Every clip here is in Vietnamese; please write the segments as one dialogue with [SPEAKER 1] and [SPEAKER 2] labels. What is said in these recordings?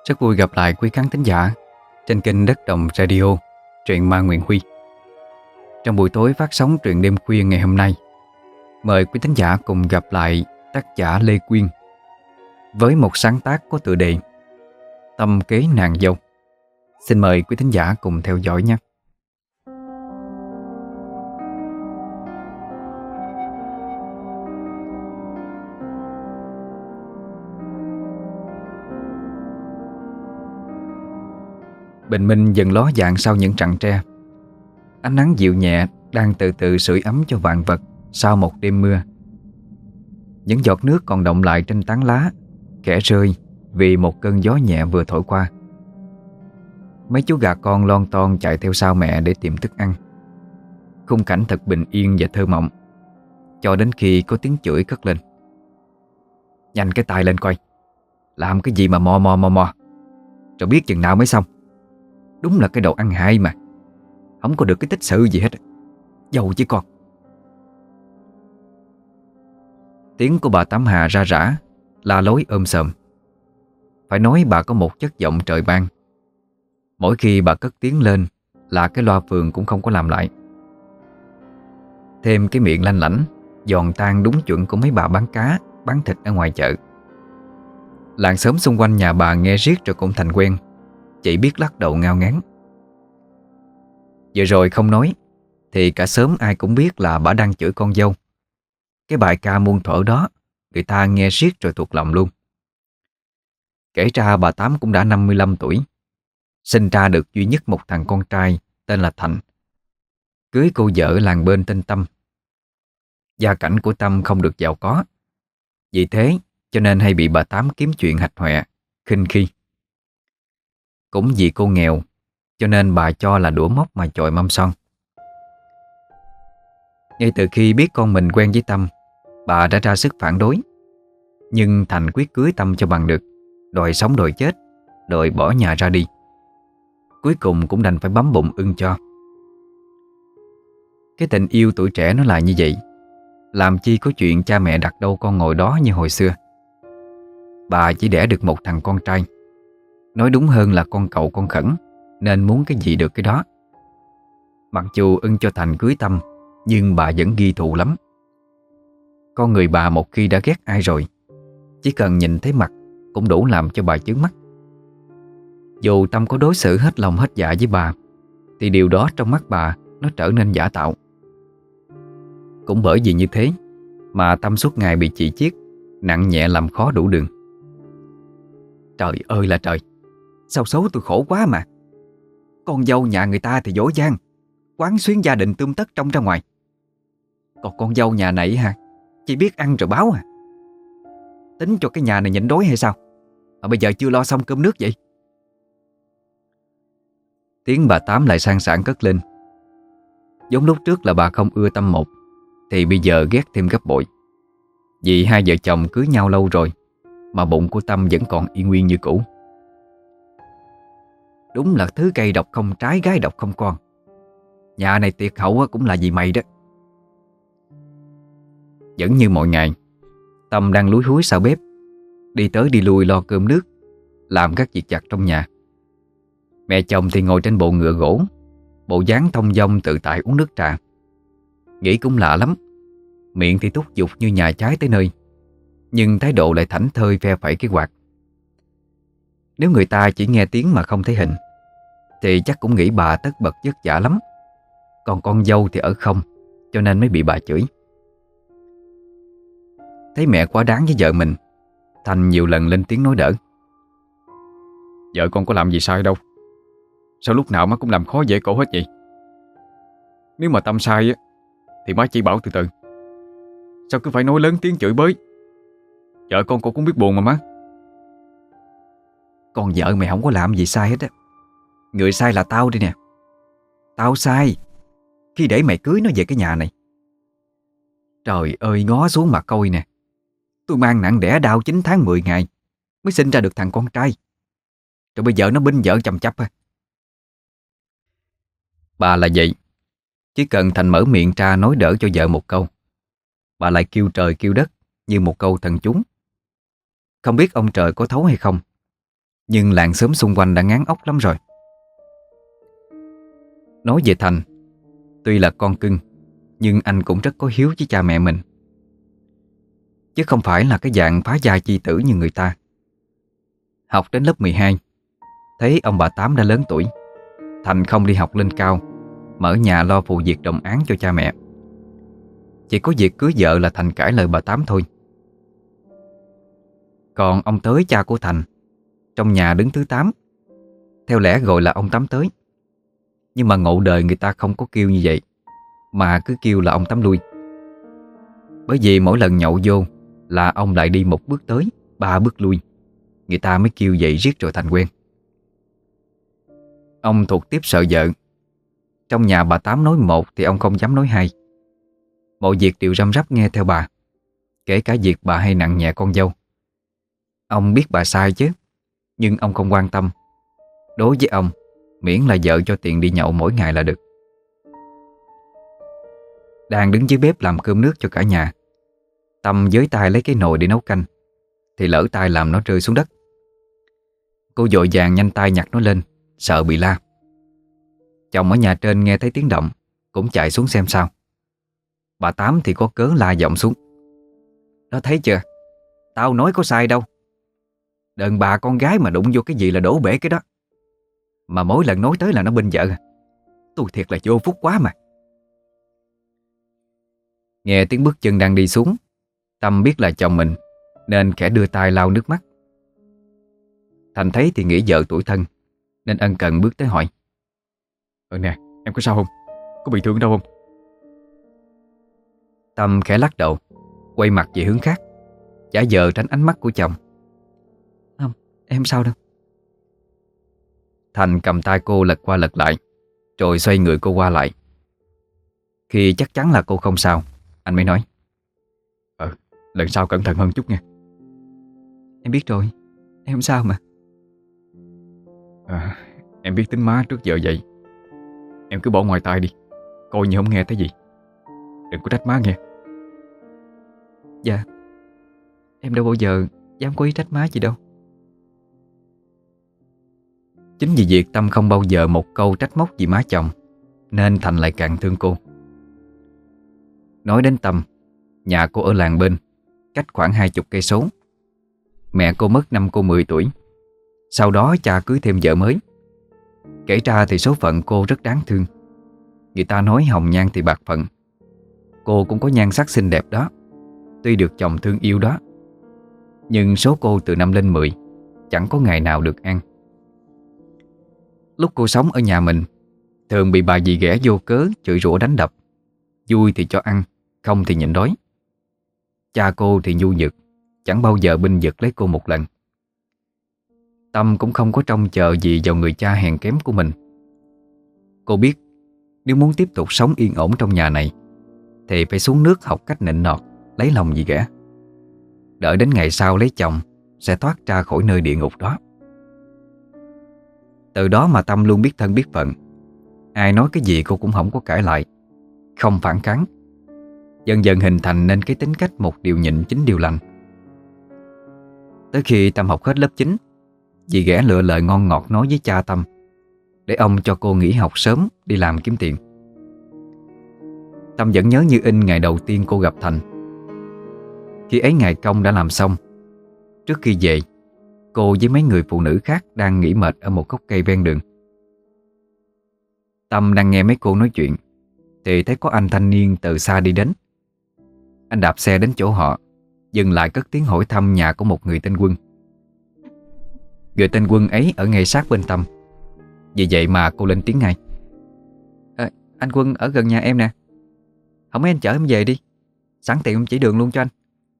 [SPEAKER 1] Rất vui gặp lại quý khán thính giả trên kênh Đất Đồng Radio, truyện ma Nguyễn Huy. Trong buổi tối phát sóng truyện đêm khuya ngày hôm nay, mời quý thính giả cùng gặp lại tác giả Lê Quyên với một sáng tác có tựa đề Tâm kế nàng dâu. Xin mời quý thính giả cùng theo dõi nhé. Bình minh dần ló dạng sau những rặng tre. Ánh nắng dịu nhẹ đang từ từ sưởi ấm cho vạn vật sau một đêm mưa. Những giọt nước còn đọng lại trên tán lá, khẽ rơi vì một cơn gió nhẹ vừa thổi qua. Mấy chú gà con lon ton chạy theo sau mẹ để tìm thức ăn. Khung cảnh thật bình yên và thơ mộng, cho đến khi có tiếng chửi cất lên. Nhanh cái tay lên coi, làm cái gì mà mò mò, rồi biết chừng nào mới xong. Đúng là cái đồ ăn hại mà, không có được cái tích sự gì hết. Dầu chứ con. Tiếng của bà Tám Hà ra rã, la lối sòm. Phải nói bà có một chất giọng trời ban. Mỗi khi bà cất tiếng lên là cái loa phường cũng không có làm lại. Thêm cái miệng lanh lảnh, giòn tan đúng chuẩn của mấy bà bán cá, bán thịt ở ngoài chợ. Làng xóm xung quanh nhà bà nghe riết rồi cũng thành quen, chỉ biết lắc đầu ngao ngán. Vừa rồi không nói thì cả xóm ai cũng biết là bà đang chửi con dâu. Cái bài ca muôn thuở đó người ta nghe riết rồi thuộc lòng luôn. Kể ra bà Tám cũng đã 55 tuổi, sinh ra được duy nhất một thằng con trai tên là Thành. Cưới cô vợ làng bên tên Tâm. Gia cảnh của Tâm không được giàu có, vì thế cho nên hay bị bà Tám kiếm chuyện hạch hoẹ, khinh khi. Cũng vì cô nghèo cho nên bà cho là đũa móc mà chọi mâm son. Ngay từ khi biết con mình quen với Tâm, bà đã ra sức phản đối. Nhưng Thành quyết cưới Tâm cho bằng được, đòi sống đòi chết, đòi bỏ nhà ra đi. Cuối cùng cũng đành phải bấm bụng ưng cho. Cái tình yêu tuổi trẻ nó là như vậy, làm chi có chuyện cha mẹ đặt đâu con ngồi đó như hồi xưa. Bà chỉ đẻ được một thằng con trai, nói đúng hơn là con cậu con khẩn, nên muốn cái gì được cái đó. Mặc dù ưng cho Thành cưới Tâm, nhưng bà vẫn ghi thù lắm. Con người bà một khi đã ghét ai rồi, chỉ cần nhìn thấy mặt cũng đủ làm cho bà chướng mắt. Dù Tâm có đối xử hết lòng hết dạ với bà, thì điều đó trong mắt bà nó trở nên giả tạo. Cũng bởi vì như thế mà Tâm suốt ngày bị chỉ chiết, nặng nhẹ làm khó đủ đường. Trời ơi là trời, sao số tôi khổ quá mà. Con dâu nhà người ta thì dỗ dang, quán xuyến gia đình tươm tất trong ra ngoài. Còn con dâu nhà này hả, chỉ biết ăn rồi báo à. Tính cho cái nhà này nhịn đói hay sao mà bây giờ chưa lo xong cơm nước vậy? Tiếng bà Tám lại sang sảng cất lên. Giống lúc trước là bà không ưa Tâm một, thì bây giờ ghét thêm gấp bội. Vì hai vợ chồng cưới nhau lâu rồi mà bụng của Tâm vẫn còn y nguyên như cũ. Đúng là thứ cây độc không trái, gái độc không con. Nhà này tiệt hậu cũng là vì mày đó. Vẫn như mọi ngày, Tâm đang lúi húi sau bếp, đi tới đi lui lo cơm nước, làm các việc vặt trong nhà. Mẹ chồng thì ngồi trên bộ ngựa gỗ, bộ dáng thong dong tự tại uống nước trà. Nghĩ cũng lạ lắm, miệng thì thúc giục như nhà trái tới nơi, nhưng thái độ lại thảnh thơi phe phẩy cái quạt. Nếu người ta chỉ nghe tiếng mà không thấy hình, thì chắc cũng nghĩ bà tất bật vất vả lắm. Còn con dâu thì ở không, cho nên mới bị bà chửi. Thấy mẹ quá đáng với vợ mình, Thành nhiều lần lên tiếng nói đỡ. Vợ con có làm gì sai đâu, sao lúc nào má cũng làm khó dễ cổ hết vậy? Nếu mà Tâm sai á thì má chỉ bảo từ từ, sao cứ phải nói lớn tiếng chửi bới? Vợ con cũng biết buồn mà má. Con vợ mày không có làm gì sai hết á. Người sai là tao đây nè. Tao sai khi để mày cưới nó về cái nhà này. Trời ơi, ngó xuống mà coi nè. Tôi mang nặng đẻ đau 9 tháng 10 ngày mới sinh ra được thằng con trai, rồi bây giờ nó binh vợ chầm chập à. Bà là vậy, chỉ cần Thành mở miệng ra nói đỡ cho vợ một câu, bà lại kêu trời kêu đất như một câu thần chú. Không biết ông trời có thấu hay không, nhưng làng xóm xung quanh đã ngán ốc lắm rồi. Nói về Thành, tuy là con cưng, nhưng anh cũng rất có hiếu với cha mẹ mình, chứ không phải là cái dạng phá gia chi tử như người ta. Học đến lớp 12, thấy ông bà Tám đã lớn tuổi, Thành không đi học lên cao mà ở nhà lo phụ việc đồng áng cho cha mẹ. Chỉ có việc cưới vợ là Thành cãi lời bà Tám thôi. Còn ông Tới, cha của Thành, trong nhà đứng thứ 8, theo lẽ gọi là ông Tám Tới. Nhưng mà ngộ đời người ta không có kêu như vậy, mà cứ kêu là ông Tám Lui. Bởi vì mỗi lần nhậu vô là ông lại đi 1 bước tới 3 bước lui, người ta mới kêu vậy riết rồi thành quen. Ông thuộc tiếp sợ vợ. Trong nhà bà Tám nói một thì ông không dám nói hai. Mọi việc đều răm rắp nghe theo bà, kể cả việc bà hay nặng nhẹ con dâu. Ông biết bà sai chứ, nhưng ông không quan tâm. Đối với ông, miễn là vợ cho tiền đi nhậu mỗi ngày là được. Đang đứng dưới bếp làm cơm nước cho cả nhà, Tâm với tay lấy cái nồi để nấu canh, thì lỡ tay làm nó rơi xuống đất. Cô vội vàng nhanh tay nhặt nó lên, sợ bị la. Chồng ở nhà trên nghe thấy tiếng động cũng chạy xuống xem sao. Bà Tám thì có cớ la giọng xuống: "Đó, thấy chưa, tao nói có sai đâu. Đàn bà con gái mà đụng vô cái gì là đổ bể cái đó. Mà mỗi lần nói tới là nó bên vợ. Tôi thiệt là vô phúc quá mà." Nghe tiếng bước chân đang đi xuống, Tâm biết là chồng mình, nên khẽ đưa tay lau nước mắt. Thành thấy thì nghĩ vợ tuổi thân, nên ân cần bước tới hỏi: Nè, em có sao không? Có bị thương đâu không?" Tâm khẽ lắc đầu, quay mặt về hướng khác, giả vờ tránh ánh mắt của chồng. "Không, em sao đâu." Thành cầm tay cô lật qua lật lại, rồi xoay người cô qua lại. Khi chắc chắn là cô không sao, anh mới nói: Lần sau cẩn thận hơn chút nha." "Em biết rồi, em không sao mà."
[SPEAKER 2] Em biết tính má trước giờ vậy. Em cứ bỏ ngoài tai đi, coi như không nghe thấy gì. Đừng có trách má nghe.
[SPEAKER 1] Dạ, em đâu bao giờ dám có ý trách má gì đâu. Chính vì việc Tâm không bao giờ một câu trách móc gì má chồng, nên Thành lại càng thương cô. Nói đến Tâm, nhà cô ở làng bên, cách khoảng 20 cây số. Mẹ cô mất năm cô 10 tuổi. Sau đó cha cưới thêm vợ mới. Kể ra thì số phận cô rất đáng thương. Người ta nói hồng nhan thì bạc phận. Cô cũng có nhan sắc xinh đẹp đó, tuy được chồng thương yêu đó. Nhưng số cô từ 5 lên 10, chẳng có ngày nào được ăn. Lúc cô sống ở nhà mình, thường bị bà dì ghẻ vô cớ chửi rủa đánh đập. Vui thì cho ăn, không thì nhịn đói. Cha cô thì nhu nhược, chẳng bao giờ binh vực lấy cô một lần. Tâm cũng không có trông chờ gì vào người cha hèn kém của mình. Cô biết nếu muốn tiếp tục sống yên ổn trong nhà này thì phải xuống nước học cách nịnh nọt, lấy lòng dì ghẻ. Đợi đến ngày sau lấy chồng sẽ thoát ra khỏi nơi địa ngục đó. Từ đó mà Tâm luôn biết thân biết phận. Ai nói cái gì cô cũng không có cãi lại, không phản kháng. Dần dần hình thành nên cái tính cách một điều nhịn 9 điều lành. Tới khi Tâm học hết lớp 9, dì ghẻ lựa lời ngon ngọt nói với cha Tâm để ông cho cô nghỉ học sớm đi làm kiếm tiền. Tâm vẫn nhớ như in ngày đầu tiên cô gặp Thành. Khi ấy ngày công đã làm xong. Trước khi về, cô với mấy người phụ nữ khác đang nghỉ mệt ở một gốc cây ven đường. Tâm đang nghe mấy cô nói chuyện thì thấy có anh thanh niên từ xa đi đến. Anh đạp xe đến chỗ họ, dừng lại cất tiếng hỏi thăm nhà của một người tên Quân. Người tên Quân ấy ở ngay sát bên Tâm. Vì vậy mà cô lên tiếng ngay:
[SPEAKER 3] Anh Quân ở gần nhà em nè. Không mấy anh chở em về đi, sẵn tiện em chỉ đường luôn cho anh.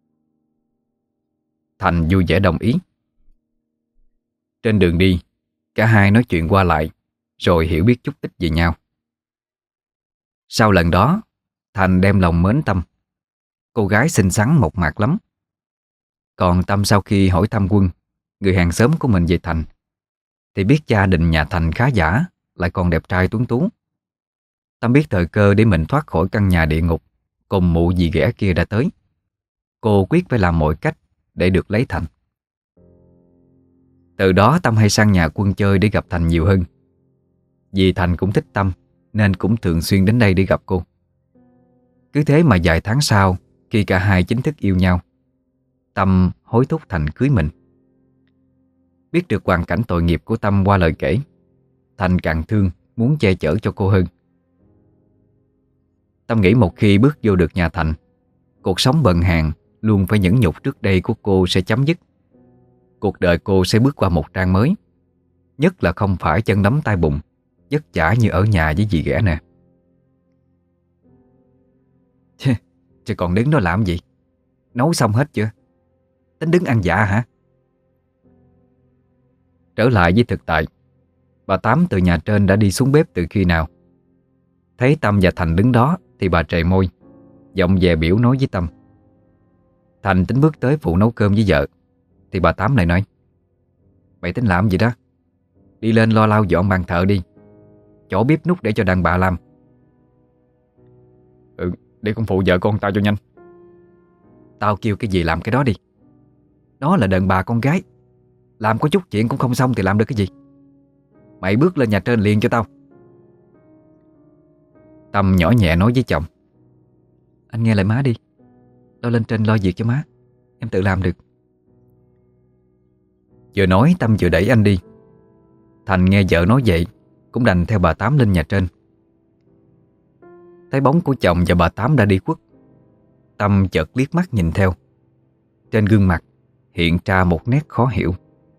[SPEAKER 1] Thành vui vẻ đồng ý. Trên đường đi, cả hai nói chuyện qua lại, rồi hiểu biết chút ít về nhau. Sau lần đó, Thành đem lòng mến Tâm. Cô gái xinh xắn mộc mạc lắm. Còn Tâm sau khi hỏi thăm Quân, người hàng xóm của mình về Thành, thì biết gia đình nhà Thành khá giả, lại còn đẹp trai tuấn tú. Tâm biết thời cơ để mình thoát khỏi căn nhà địa ngục cùng mụ dì ghẻ kia đã tới. Cô quyết phải làm mọi cách để được lấy Thành. Từ đó Tâm hay sang nhà Quân chơi để gặp Thành nhiều hơn. Vì Thành cũng thích Tâm nên cũng thường xuyên đến đây để gặp cô. Cứ thế mà vài tháng sau, khi cả hai chính thức yêu nhau, Tâm hối thúc Thành cưới mình. Biết được hoàn cảnh tội nghiệp của Tâm qua lời kể, Thành càng thương, muốn che chở cho cô hơn. Tâm nghĩ một khi bước vô được nhà Thành, cuộc sống bần hàng luôn phải nhẫn nhục trước đây của cô sẽ chấm dứt. Cuộc đời cô sẽ bước qua một trang mới, nhất là không phải chân đấm tay bùn, vất vả như ở nhà với dì ghẻ nè. Chứ còn đứng đó làm gì? Nấu xong hết chưa? Tính đứng ăn dạ hả? Trở lại với thực tại, bà Tám từ nhà trên đã đi xuống bếp từ khi nào. Thấy Tâm và Thành đứng đó thì bà trề môi, giọng dè biểu nói với Tâm. Thành tính bước tới phụ nấu cơm với vợ thì bà Tám lại nói: Mày tính làm gì đó? Đi lên lo lau dọn bàn thờ đi, chỗ bếp nút để cho đàn bà làm.
[SPEAKER 2] Để con phụ vợ con tao cho nhanh.
[SPEAKER 1] Tao kêu cái gì làm cái đó đi. Đó là đàn bà con gái, làm có chút chuyện cũng không xong thì làm được cái gì. Mày bước lên nhà trên liền cho tao. Tâm nhỏ nhẹ nói với chồng: Anh nghe lời má đi, tao lên trên lo việc cho má, em tự làm được. Vừa nói Tâm vừa đẩy anh đi. Thành nghe vợ nói vậy cũng đành theo bà Tám lên nhà trên. Thấy bóng của chồng và bà Tám đã đi khuất, Tâm chợt liếc mắt nhìn theo. Trên gương mặt hiện ra một nét khó hiểu.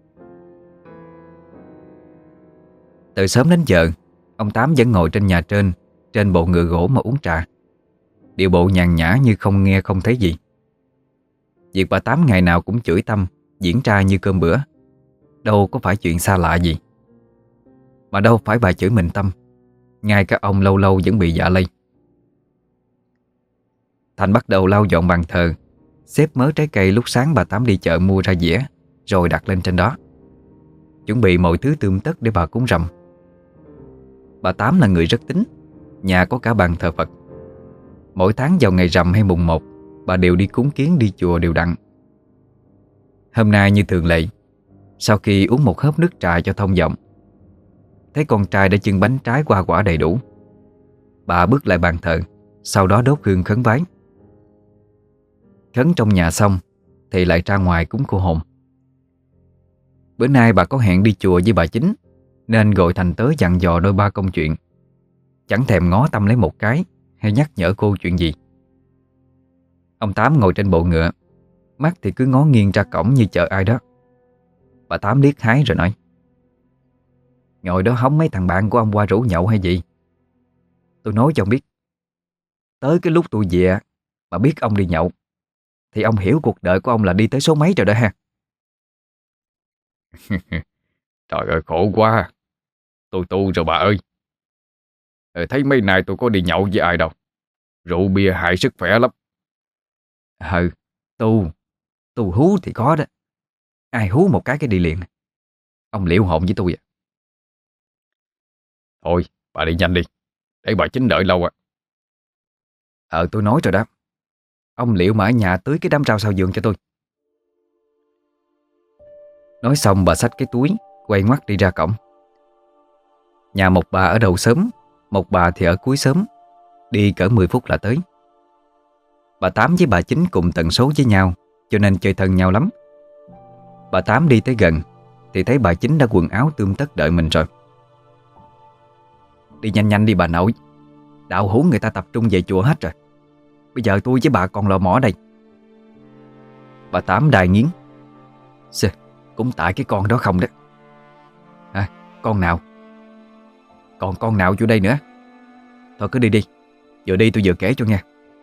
[SPEAKER 1] Từ sớm đến giờ, ông Tám vẫn ngồi trên nhà trên bộ ngựa gỗ mà uống trà, điệu bộ nhàn nhã như không nghe không thấy gì. Việc bà Tám ngày nào cũng chửi Tâm diễn ra như cơm bữa, đâu có phải chuyện xa lạ gì. Mà đâu phải bà chửi mình Tâm, ngay cả ông lâu lâu vẫn bị dạ lây. Thành bắt đầu lau dọn bàn thờ, xếp mớ trái cây lúc sáng bà Tám đi chợ mua ra dĩa, rồi đặt lên trên đó, chuẩn bị mọi thứ tươm tất để bà cúng rằm. Bà Tám là người rất tín, nhà có cả bàn thờ Phật. Mỗi tháng vào ngày rằm hay mùng 1, bà đều đi cúng kiến đi chùa đều đặn. Hôm nay như thường lệ, sau khi uống một hớp nước trà cho thông giọng, thấy con trai đã chưng bánh trái hoa quả đầy đủ, bà bước lại bàn thờ, sau đó đốt hương khấn vái. Khấn trong nhà xong thì lại ra ngoài cúng cô hồn. Bữa nay bà có hẹn đi chùa với bà Chính, nên gọi Thành tới dặn dò đôi ba công chuyện, chẳng thèm ngó Tâm lấy một cái hay nhắc nhở cô chuyện gì. Ông Tám ngồi trên bộ ngựa, mắt thì cứ ngó nghiêng ra cổng như chờ ai đó. Bà Tám liếc hái rồi nói: Ngồi đó hóng mấy thằng bạn của ông qua rủ nhậu hay gì? Tôi nói cho ông biết, tới cái lúc tôi về mà biết ông đi nhậu thì ông hiểu cuộc đời của ông là đi tới số mấy rồi đó ha.
[SPEAKER 2] Trời ơi khổ quá. Tôi tu rồi bà ơi. Thấy mấy nay tôi có đi nhậu với ai đâu. Rượu bia hại sức khỏe lắm.
[SPEAKER 1] Tu hú thì có đó. Ai hú một cái đi liền. Ông liệu hồn với tôi à?
[SPEAKER 2] Thôi bà đi nhanh đi, để bà Chính đợi lâu à.
[SPEAKER 1] Tôi nói rồi đó. Ông liệu mà ở nhà tưới cái đám rau sau vườn cho tôi. Nói xong bà xách cái túi, quay ngoắt đi ra cổng. Nhà một bà ở đầu xóm, một bà thì ở cuối xóm, đi cỡ 10 phút là tới. Bà Tám với bà Chính cùng tần số với nhau, cho nên chơi thân nhau lắm. Bà Tám đi tới gần thì thấy bà Chính đã quần áo tươm tất đợi mình rồi. Đi nhanh nhanh đi bà nội, đạo hữu người ta tập trung về chùa hết rồi. Bây giờ tôi với bà còn lò mỏ đây. Bà Tám đài nghiến: Cũng tại cái con đó không đó. Con nào? Còn con nào vô đây nữa? Thôi cứ đi đi, vừa đi tôi vừa kể cho nghe.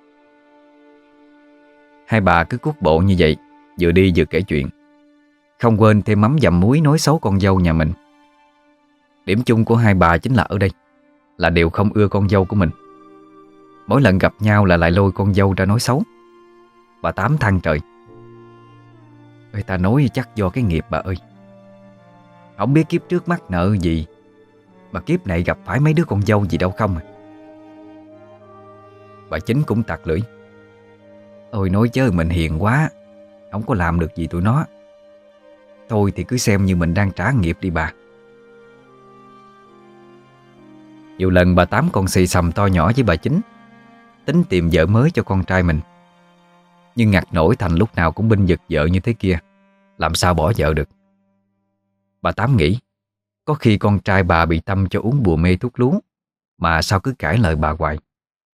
[SPEAKER 1] Hai bà cứ cuốc bộ như vậy, vừa đi vừa kể chuyện, không quên thêm mắm dặm muối nói xấu con dâu nhà mình. Điểm chung của hai bà chính là ở đây là đều không ưa con dâu của mình. Mỗi lần gặp nhau là lại lôi con dâu ra nói xấu. Bà Tám than trời: Ơi ta nói chắc do cái nghiệp bà ơi. Không biết kiếp trước mắc nợ gì mà kiếp này gặp phải mấy đứa con dâu gì đâu không à. Bà Chính cũng tặc lưỡi: Ôi nói chơi mình hiền quá, không có làm được gì tụi nó. thôi thì cứ xem như mình đang trả nghiệp đi bà. Nhiều lần bà Tám còn xì xầm to nhỏ với bà Chính, tính tìm vợ mới cho con trai mình. Nhưng ngặt nổi Thành lúc nào cũng bênh vực vợ như thế kia, làm sao bỏ vợ được. Bà Tám nghĩ có khi con trai bà bị Tâm cho uống bùa mê thuốc lú, mà sao cứ cãi lời bà hoài.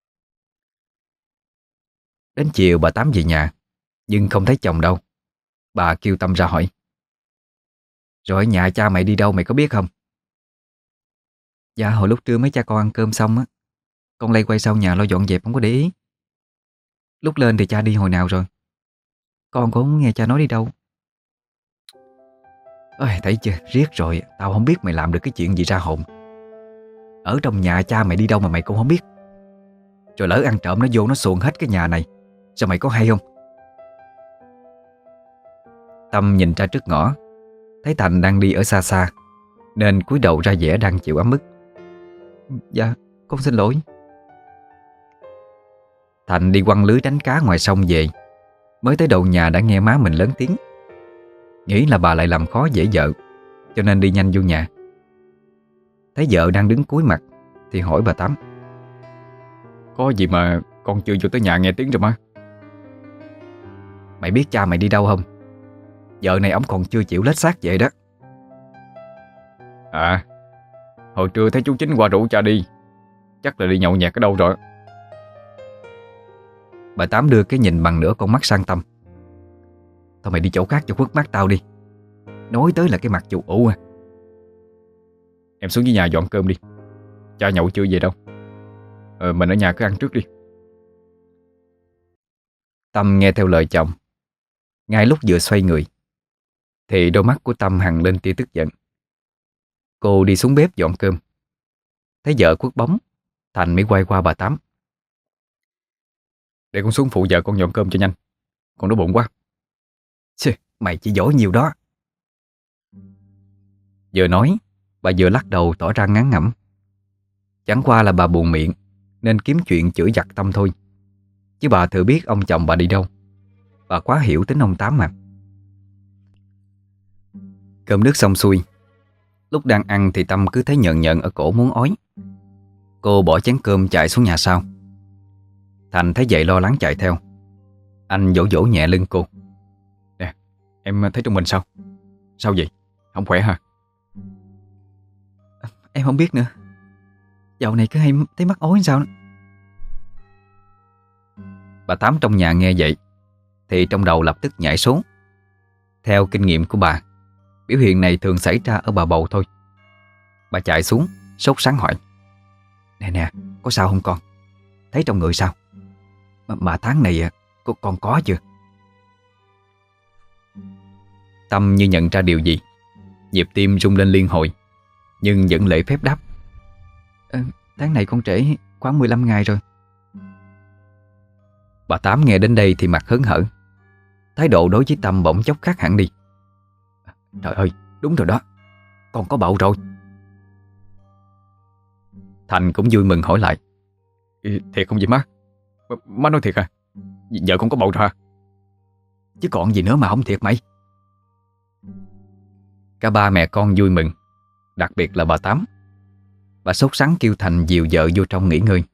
[SPEAKER 1] Đến chiều bà Tám về nhà, nhưng không thấy chồng đâu. Bà kêu Tâm ra hỏi: "Rồi ở nhà cha mày đi đâu mày có biết không?" "Dạ hồi lúc trưa mấy cha con ăn cơm xong á, con lay quay sau nhà lo dọn dẹp không có để ý. Lúc lên thì cha đi hồi nào rồi. Con cũng không nghe cha nói đi đâu." Ôi, thấy chưa, riết rồi tao không biết mày làm được cái chuyện gì ra hồn. Ở trong nhà cha mày đi đâu mà mày cũng không biết. Rồi lỡ ăn trộm nó vô nó xuồng hết cái nhà này, sao mày có hay không? Tâm nhìn ra trước ngõ, thấy Thành đang đi ở xa xa, nên cúi đầu ra vẻ đang chịu ấm ức. "Dạ, con xin lỗi." Thành đi quăng lưới đánh cá ngoài sông về, mới tới đầu nhà đã nghe má mình lớn tiếng. Nghĩ là bà lại làm khó dễ vợ, cho nên đi nhanh vô nhà. Thấy vợ đang đứng cúi mặt thì hỏi bà Tám:
[SPEAKER 2] Có gì mà con chưa vô tới nhà nghe tiếng rồi má?
[SPEAKER 1] "Mày biết cha mày đi đâu không? Vợ này ổng còn chưa chịu lết xác vậy đó."
[SPEAKER 2] À, hồi trưa thấy chú Chính qua rủ cha đi, chắc là đi nhậu nhẹt ở đâu rồi.
[SPEAKER 1] Bà Tám đưa cái nhìn bằng nửa con mắt sang Tâm: "Thôi mày đi chỗ khác cho khuất mắt tao đi. Nói tới là cái mặt chù ụ à."
[SPEAKER 2] Em xuống dưới nhà dọn cơm đi, cha nhậu chưa về đâu. Mình ở nhà cứ ăn trước đi.
[SPEAKER 1] Tâm nghe theo lời chồng. Ngay lúc vừa xoay người thì đôi mắt của Tâm hằn lên tia tức giận. Cô đi xuống bếp dọn cơm. Thấy vợ quất bóng, Thành mới quay qua bà Tám:
[SPEAKER 2] Để con xuống phụ vợ con dọn cơm cho nhanh, con đói bụng quá.
[SPEAKER 1] "Xì, mày chỉ giỏi nhiều đó." Vừa nói, bà vừa lắc đầu tỏ ra ngán ngẩm. Chẳng qua là bà buồn miệng nên kiếm chuyện chửi giặc Tâm thôi, chứ bà thừa biết ông chồng bà đi đâu. Bà quá hiểu tính ông Tám mà. Cơm nước xong xuôi, lúc đang ăn thì Tâm cứ thấy nhợn nhợn ở cổ muốn ói. Cô bỏ chén cơm chạy xuống nhà sau. Thành thấy vậy lo lắng chạy theo. Anh vỗ vỗ nhẹ lưng cô:
[SPEAKER 2] Nè, em thấy trong mình sao? Sao vậy? Không khỏe hả?
[SPEAKER 3] Em không biết nữa. Dạo này cứ hay thấy mắc ối sao đó.
[SPEAKER 1] Bà Tám trong nhà nghe vậy thì trong đầu lập tức nhảy số. Theo kinh nghiệm của bà, biểu hiện này thường xảy ra ở bà bầu thôi. Bà chạy xuống sốt sắng hỏi: "Nè nè, có sao không con? Thấy trong người sao? Mà tháng này con có chưa?" Tâm như nhận ra điều gì, nhịp tim rung lên liên hồi, nhưng vẫn lễ phép đáp:
[SPEAKER 3] Tháng này con trễ khoảng 15 ngày rồi.
[SPEAKER 1] Bà Tám nghe đến đây thì mặt hớn hở. Thái độ đối với Tâm bỗng chốc khác hẳn đi.
[SPEAKER 3] Trời ơi, đúng rồi đó, con có bầu rồi.
[SPEAKER 1] Thành cũng vui mừng hỏi lại:
[SPEAKER 2] Thiệt không vậy má? Má nói thiệt à? Vợ con có bầu rồi hả?
[SPEAKER 3] Chứ còn gì nữa mà không thiệt mày.
[SPEAKER 1] Cả ba mẹ con vui mừng, đặc biệt là bà Tám. Bà sốt sắng kêu Thành dìu vợ vô trong nghỉ ngơi.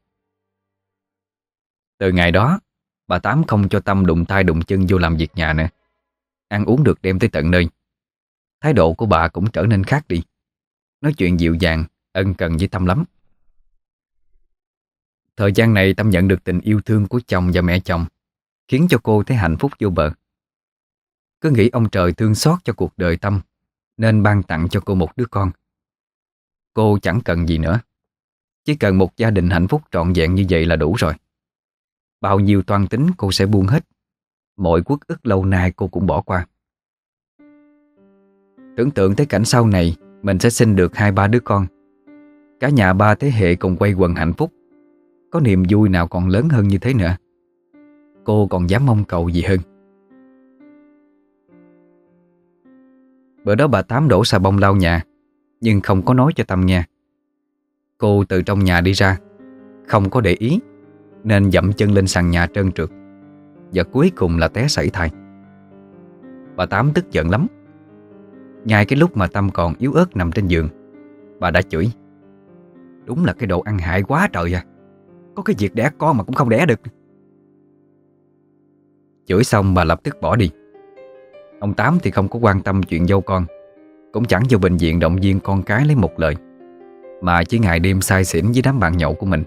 [SPEAKER 1] Từ ngày đó, bà Tám không cho Tâm đụng tay đụng chân vô làm việc nhà nữa. Ăn uống được đem tới tận nơi. Thái độ của bà cũng trở nên khác đi, nói chuyện dịu dàng, ân cần với Tâm lắm. Thời gian này Tâm nhận được tình yêu thương của chồng và mẹ chồng, khiến cho cô thấy hạnh phúc vô bờ. Cứ nghĩ ông trời thương xót cho cuộc đời Tâm nên ban tặng cho cô một đứa con. Cô chẳng cần gì nữa, chỉ cần một gia đình hạnh phúc trọn vẹn như vậy là đủ rồi. Bao nhiêu toan tính cô sẽ buông hết, mọi uất ức lâu nay cô cũng bỏ qua. Tưởng tượng tới cảnh sau này mình sẽ sinh được 2-3 đứa con, cả nhà 3 thế hệ cùng quây quần hạnh phúc, có niềm vui nào còn lớn hơn như thế nữa. Cô còn dám mong cầu gì hơn. Bữa đó bà Tám đổ xà bông lau nhà, nhưng không có nói cho Tâm nghe. Cô từ trong nhà đi ra, không có để ý, nên dậm chân lên sàn nhà trơn trượt, và cuối cùng là té sảy thai. Bà Tám tức giận lắm. Ngay cái lúc mà Tâm còn yếu ớt nằm trên giường, bà đã chửi: "Đúng là cái đồ ăn hại quá trời à. Có cái việc đẻ con mà cũng không đẻ được." Chửi xong bà lập tức bỏ đi. Ông Tám thì không có quan tâm chuyện dâu con, cũng chẳng vô bệnh viện động viên con cái lấy một lời, mà chỉ ngày đêm say xỉn với đám bạn nhậu của mình.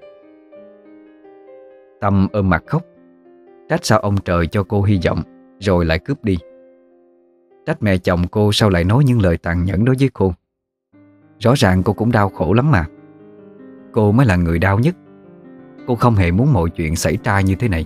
[SPEAKER 1] Tâm ôm mặt khóc, trách sao ông trời cho cô hy vọng rồi lại cướp đi. Trách mẹ chồng cô sao lại nói những lời tàn nhẫn đối với cô. Rõ ràng cô cũng đau khổ lắm mà. Cô mới là người đau nhất. Cô không hề muốn mọi chuyện xảy ra như thế này.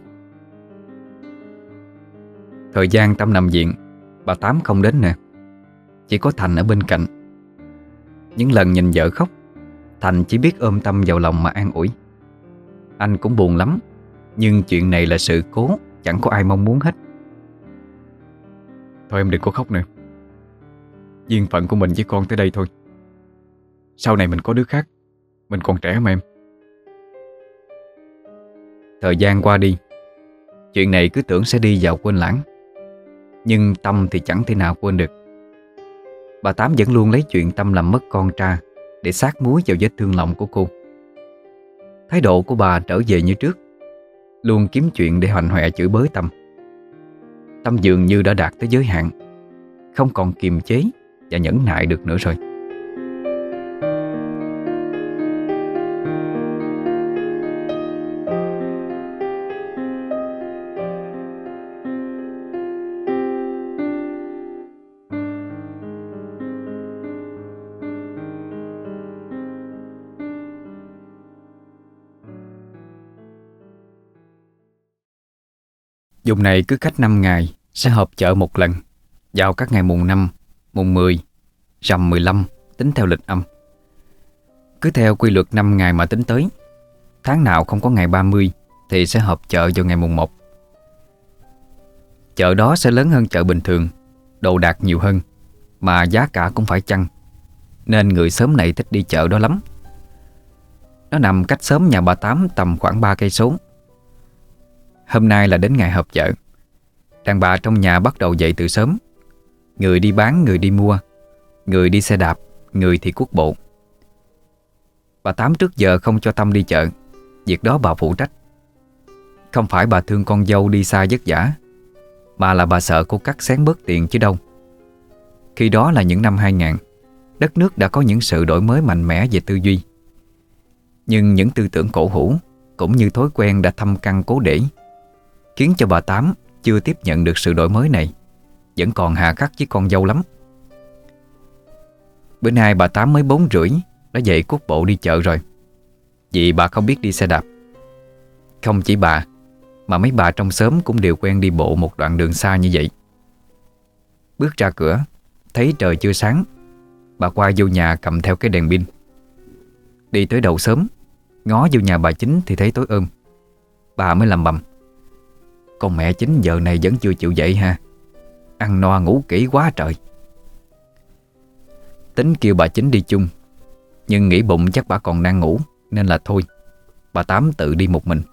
[SPEAKER 1] Thời gian Tâm nằm viện, bà Tám không đến nè. Chỉ có Thành ở bên cạnh. Những lần nhìn vợ khóc, Thành chỉ biết ôm Tâm vào lòng mà an ủi. Anh cũng buồn lắm, nhưng chuyện này là sự cố, chẳng có ai mong muốn hết.
[SPEAKER 2] Thôi em đừng có khóc nữa. Duyên phận của mình với con tới đây thôi. Sau này mình có đứa khác. Mình còn trẻ mà em.
[SPEAKER 1] Thời gian qua đi, chuyện này cứ tưởng sẽ đi vào quên lãng, nhưng Tâm thì chẳng thể nào quên được. Bà Tám vẫn luôn lấy chuyện Tâm làm mất con tra để sát muối vào vết thương lòng của cô. Thái độ của bà trở về như trước, luôn kiếm chuyện để hoành hoẹ chửi bới Tâm. Tâm dường như đã đạt tới giới hạn, không còn kiềm chế và nhẫn nại được nữa rồi. Vùng này cứ cách 5 ngày sẽ họp chợ một lần, vào các ngày mùng 5, mùng 10, rằm 15 tính theo lịch âm. Cứ theo quy luật 5 ngày mà tính tới, tháng nào không có ngày 30 thì sẽ họp chợ vào ngày mùng 1. Chợ đó sẽ lớn hơn chợ bình thường, đồ đạc nhiều hơn, mà giá cả cũng phải chăng, nên người xóm này thích đi chợ đó lắm. Nó nằm cách xóm nhà bà Tám tầm khoảng 3 cây số. Hôm nay là đến ngày họp chợ. Đàn bà trong nhà bắt đầu dậy từ sớm. Người đi bán, người đi mua, người đi xe đạp, người thì cuốc bộ. Bà Tám trước giờ không cho Tâm đi chợ. Việc đó bà phụ trách. Không phải bà thương con dâu đi xa vất vả, mà là bà sợ cô cắt xén bớt tiền chứ đâu. Khi đó là những năm 2000, đất nước đã có những sự đổi mới mạnh mẽ về tư duy. Nhưng những tư tưởng cổ hủ cũng như thói quen đã thâm căn cố để, khiến cho bà Tám chưa tiếp nhận được sự đổi mới này, vẫn còn hà khắc với con dâu lắm. Bữa nay bà Tám mới 4 rưỡi đã dậy cuốc bộ đi chợ rồi, vì bà không biết đi xe đạp. Không chỉ bà, mà mấy bà trong xóm cũng đều quen đi bộ một đoạn đường xa như vậy. Bước ra cửa, thấy trời chưa sáng, bà qua vô nhà cầm theo cái đèn pin. Đi tới đầu xóm, ngó vô nhà bà Chính thì thấy tối ôm. Bà mới lầm bầm: "Con mẹ Chính giờ này vẫn chưa chịu dậy ha. Ăn no ngủ kỹ quá trời." Tính kêu bà Chính đi chung, nhưng nghĩ bụng chắc bà còn đang ngủ, nên là thôi, bà Tám tự đi một mình.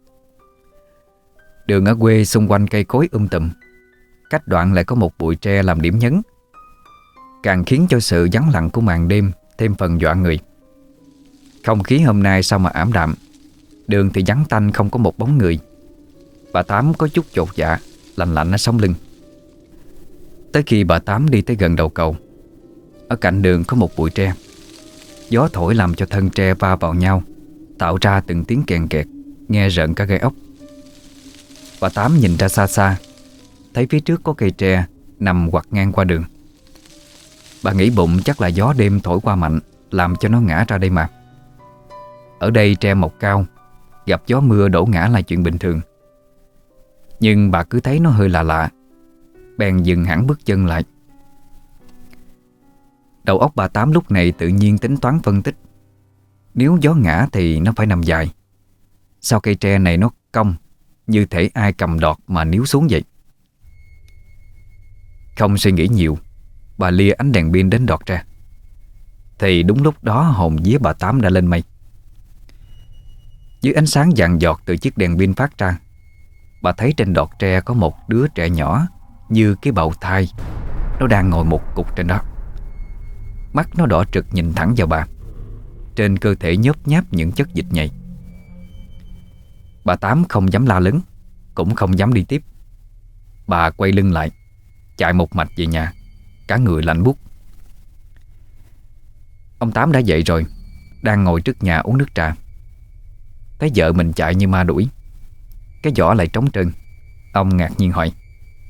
[SPEAKER 1] Đường ở quê xung quanh cây cối tùm, cách đoạn lại có một bụi tre làm điểm nhấn, càng khiến cho sự vắng lặng của màn đêm thêm phần dọa người. Không khí hôm nay sao mà ảm đạm. Đường thì vắng tanh không có một bóng người. Bà Tám có chút chột dạ, lạnh lạnh ở sống lưng. Tới khi bà Tám đi tới gần đầu cầu, ở cạnh đường có một bụi tre. Gió thổi làm cho thân tre va vào nhau, tạo ra từng tiếng kèn kẹt, nghe rợn cả gai ốc. Bà Tám nhìn ra xa xa, thấy phía trước có cây tre nằm quặt ngang qua đường. Bà nghĩ bụng chắc là gió đêm thổi qua mạnh, làm cho nó ngã ra đây mà. Ở đây tre mọc cao, gặp gió mưa đổ ngã là chuyện bình thường. Nhưng bà cứ thấy nó hơi lạ lạ, bèn dừng hẳn bước chân lại. Đầu óc bà Tám lúc này tự nhiên tính toán phân tích. Nếu gió ngã thì nó phải nằm dài. Sao cây tre này nó cong, như thể ai cầm đọt mà níu xuống vậy? Không suy nghĩ nhiều, bà lia ánh đèn pin đến đọt tre. Thì đúng lúc đó hồn vía bà Tám đã lên mây. Dưới ánh sáng vàng giọt từ chiếc đèn pin phát ra, bà thấy trên đọt tre có một đứa trẻ nhỏ như cái bào thai. Nó đang ngồi một cục trên đó. Mắt nó đỏ trực nhìn thẳng vào bà. Trên cơ thể nhớp nháp những chất dịch nhầy. Bà Tám không dám la lớn, cũng không dám đi tiếp. Bà quay lưng lại, chạy một mạch về nhà, cả người lạnh buốt. Ông Tám đã dậy rồi, đang ngồi trước nhà uống nước trà. Thấy vợ mình chạy như ma đuổi, cái giỏ lại trống trơn. Ông ngạc nhiên hỏi: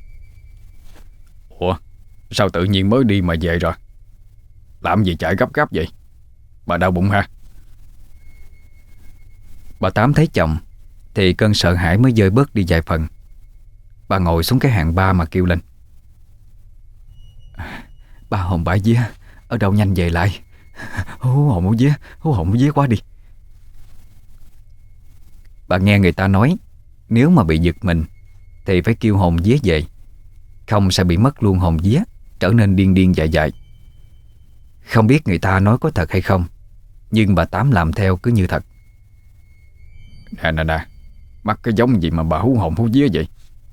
[SPEAKER 2] Ủa, sao tự nhiên mới đi mà về rồi? Làm gì chạy gấp gáp vậy? Bà đau bụng hả?
[SPEAKER 1] Bà Tám thấy chồng thì cơn sợ hãi mới vơi bớt đi vài phần. Bà ngồi xuống cái hạng ba mà kêu lên: Ba hồn bả vía, ở đâu nhanh về lại. Hú hồn vía quá đi. Bà nghe người ta nói, nếu mà bị giật mình thì phải kêu hồn vía về, không sẽ bị mất luôn hồn vía, trở nên điên điên dại dại. Không biết người ta nói có thật hay không, nhưng bà Tám làm theo cứ như thật.
[SPEAKER 2] Nè, mắc cái giống gì mà bà hú hồn hú vía vậy?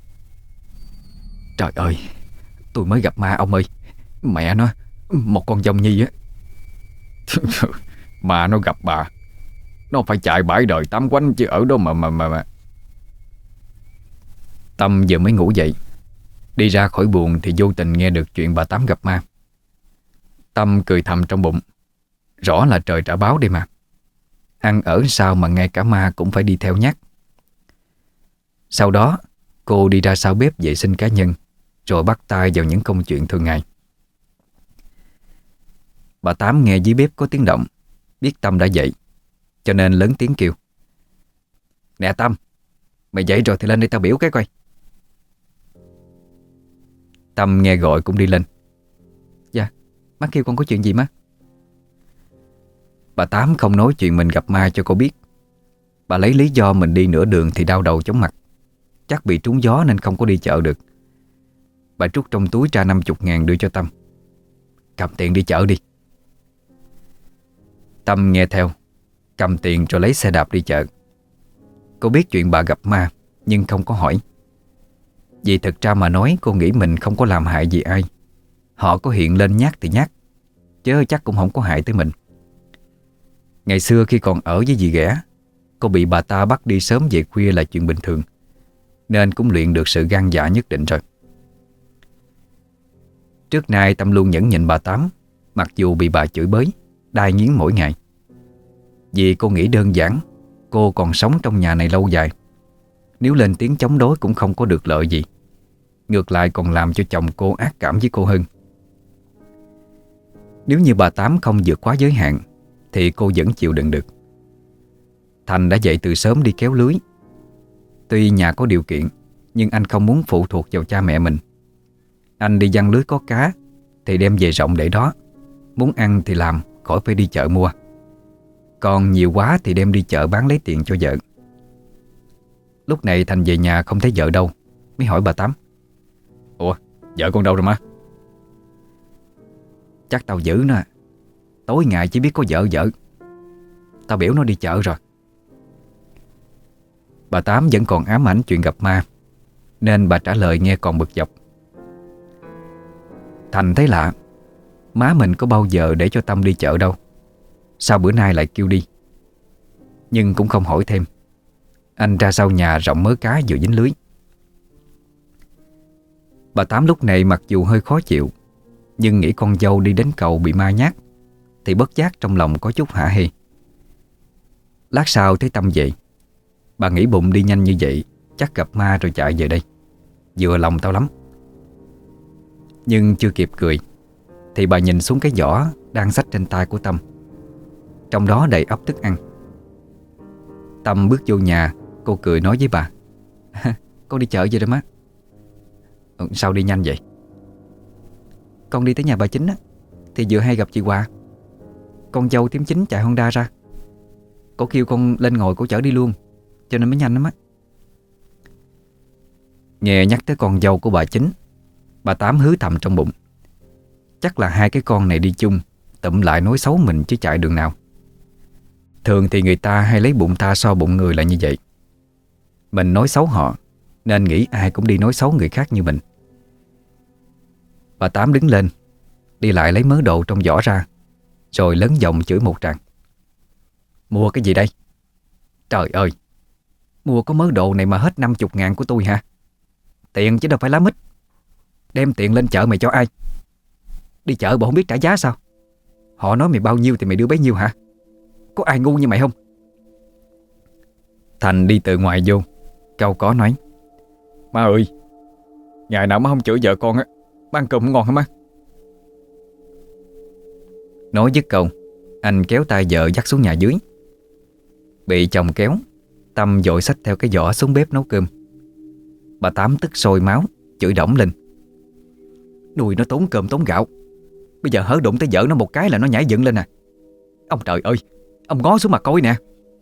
[SPEAKER 1] Trời ơi, tôi mới gặp ma ông ơi. Mẹ nó, một con dông nhi á.
[SPEAKER 2] Mà nó gặp bà, nó phải chạy bãi đời tám quánh chứ ở đó mà.
[SPEAKER 1] Tâm vừa mới ngủ dậy, đi ra khỏi buồng thì vô tình nghe được chuyện bà Tám gặp ma. Tâm cười thầm trong bụng, rõ là trời trả báo đi mà. Ăn ở sao mà ngay cả ma cũng phải đi theo nhát. Sau đó cô đi ra sau bếp vệ sinh cá nhân, rồi bắt tay vào những công chuyện thường ngày. Bà Tám nghe dưới bếp có tiếng động, biết Tâm đã dậy, cho nên lớn tiếng kêu: Nè Tâm, mày dậy rồi thì lên đây tao biểu cái coi. Tâm nghe gọi cũng đi lên. Dạ, má kêu con có chuyện gì má? Bà Tám không nói chuyện mình gặp ma cho cô biết. Bà lấy lý do mình đi nửa đường thì đau đầu chóng mặt, chắc bị trúng gió nên không có đi chợ được. Bà trút trong túi ra 50.000 đưa cho Tâm: Cầm tiền đi chợ đi. Tâm nghe theo, cầm tiền rồi lấy xe đạp đi chợ. Cô biết chuyện bà gặp ma nhưng không có hỏi. Vì thực ra mà nói, cô nghĩ mình không có làm hại gì ai. Họ có hiện lên nhát thì nhát, chứ chắc cũng không có hại tới mình. Ngày xưa khi còn ở với dì ghẻ, cô bị bà ta bắt đi sớm về khuya là chuyện bình thường, nên cũng luyện được sự gan dạ nhất định rồi. Trước nay Tâm luôn nhẫn nhịn bà Tám, mặc dù bị bà chửi bới, đai nghiến mỗi ngày. Vì cô nghĩ đơn giản, cô còn sống trong nhà này lâu dài, nếu lên tiếng chống đối cũng không có được lợi gì, ngược lại còn làm cho chồng cô ác cảm với cô hơn. Nếu như bà Tám không vượt quá giới hạn thì cô vẫn chịu đựng được. Thành đã dậy từ sớm đi kéo lưới. Tuy nhà có điều kiện, nhưng anh không muốn phụ thuộc vào cha mẹ mình. Anh đi giăng lưới có cá thì đem về rộng để đó, muốn ăn thì làm, khỏi phải đi chợ mua. Còn nhiều quá thì đem đi chợ bán lấy tiền cho vợ. Lúc này Thành về nhà không thấy vợ đâu, mới hỏi bà Tám:
[SPEAKER 2] Ủa, vợ con đâu rồi má?
[SPEAKER 1] Chắc tao giữ nó, tối ngày chỉ biết có vợ. Tao biểu nó đi chợ rồi. Bà Tám vẫn còn ám ảnh chuyện gặp ma, nên bà trả lời nghe còn bực dọc. Thành thấy lạ, má mình có bao giờ để cho Tâm đi chợ đâu, sao bữa nay lại kêu đi? Nhưng cũng không hỏi thêm. Anh ra sau nhà rộng mớ cá vừa dính lưới. Bà Tám lúc này mặc dù hơi khó chịu, nhưng nghĩ con dâu đi đến cầu bị ma nhát thì bất giác trong lòng có chút hả hê. Lát sau thấy Tâm về, bà nghĩ bụng đi nhanh như vậy chắc gặp ma rồi chạy về đây, vừa lòng tao lắm. Nhưng chưa kịp cười thì bà nhìn xuống cái giỏ đang xách trên tay của Tâm, trong đó đầy ắp thức ăn. Tâm bước vô nhà, cô cười nói với bà: Con đi chợ về đó má. Sao đi nhanh vậy? Con đi tới nhà bà Chính á, thì vừa hay gặp chị Hòa, con dâu tím Chính chạy Honda ra. Cô kêu con lên ngồi, cô chở đi luôn, cho nên mới nhanh lắm á. Nghe nhắc tới con dâu của bà Chính, bà Tám hứ thầm trong bụng. Chắc là hai cái con này đi chung, tụm lại nói xấu mình chứ chạy đường nào. Thường thì người ta hay lấy bụng ta so bụng người là như vậy. Mình nói xấu họ, nên nghĩ ai cũng đi nói xấu người khác như mình. Bà Tám đứng lên, đi lại lấy mớ đồ trong giỏ ra, rồi lớn giọng chửi một tràng. Mua cái gì đây? Trời ơi, mua có mớ đồ này mà hết 50.000 của tôi hả? Tiền chứ đâu phải lá mít. Đem tiền lên chợ mày cho ai? Đi chợ bộ không biết trả giá sao? Họ nói mày bao nhiêu thì mày đưa bấy nhiêu hả? Có ai ngu như mày không? Thành đi từ ngoài vô, cau có nói.
[SPEAKER 2] Má ơi, ngày nào má không chửi vợ con á, má ăn cơm không ngon hả má?
[SPEAKER 1] Nói dứt câu, anh kéo tay vợ dắt xuống nhà dưới. Bị chồng kéo, Tâm vội xách theo cái giỏ xuống bếp nấu cơm. Bà Tám tức sôi máu, chửi đổng lên. Nuôi nó tốn cơm tốn gạo, bây giờ hở đụng tới vợ nó một cái là nó nhảy dựng lên nè. Ông trời ơi, ông ngó xuống mà coi nè.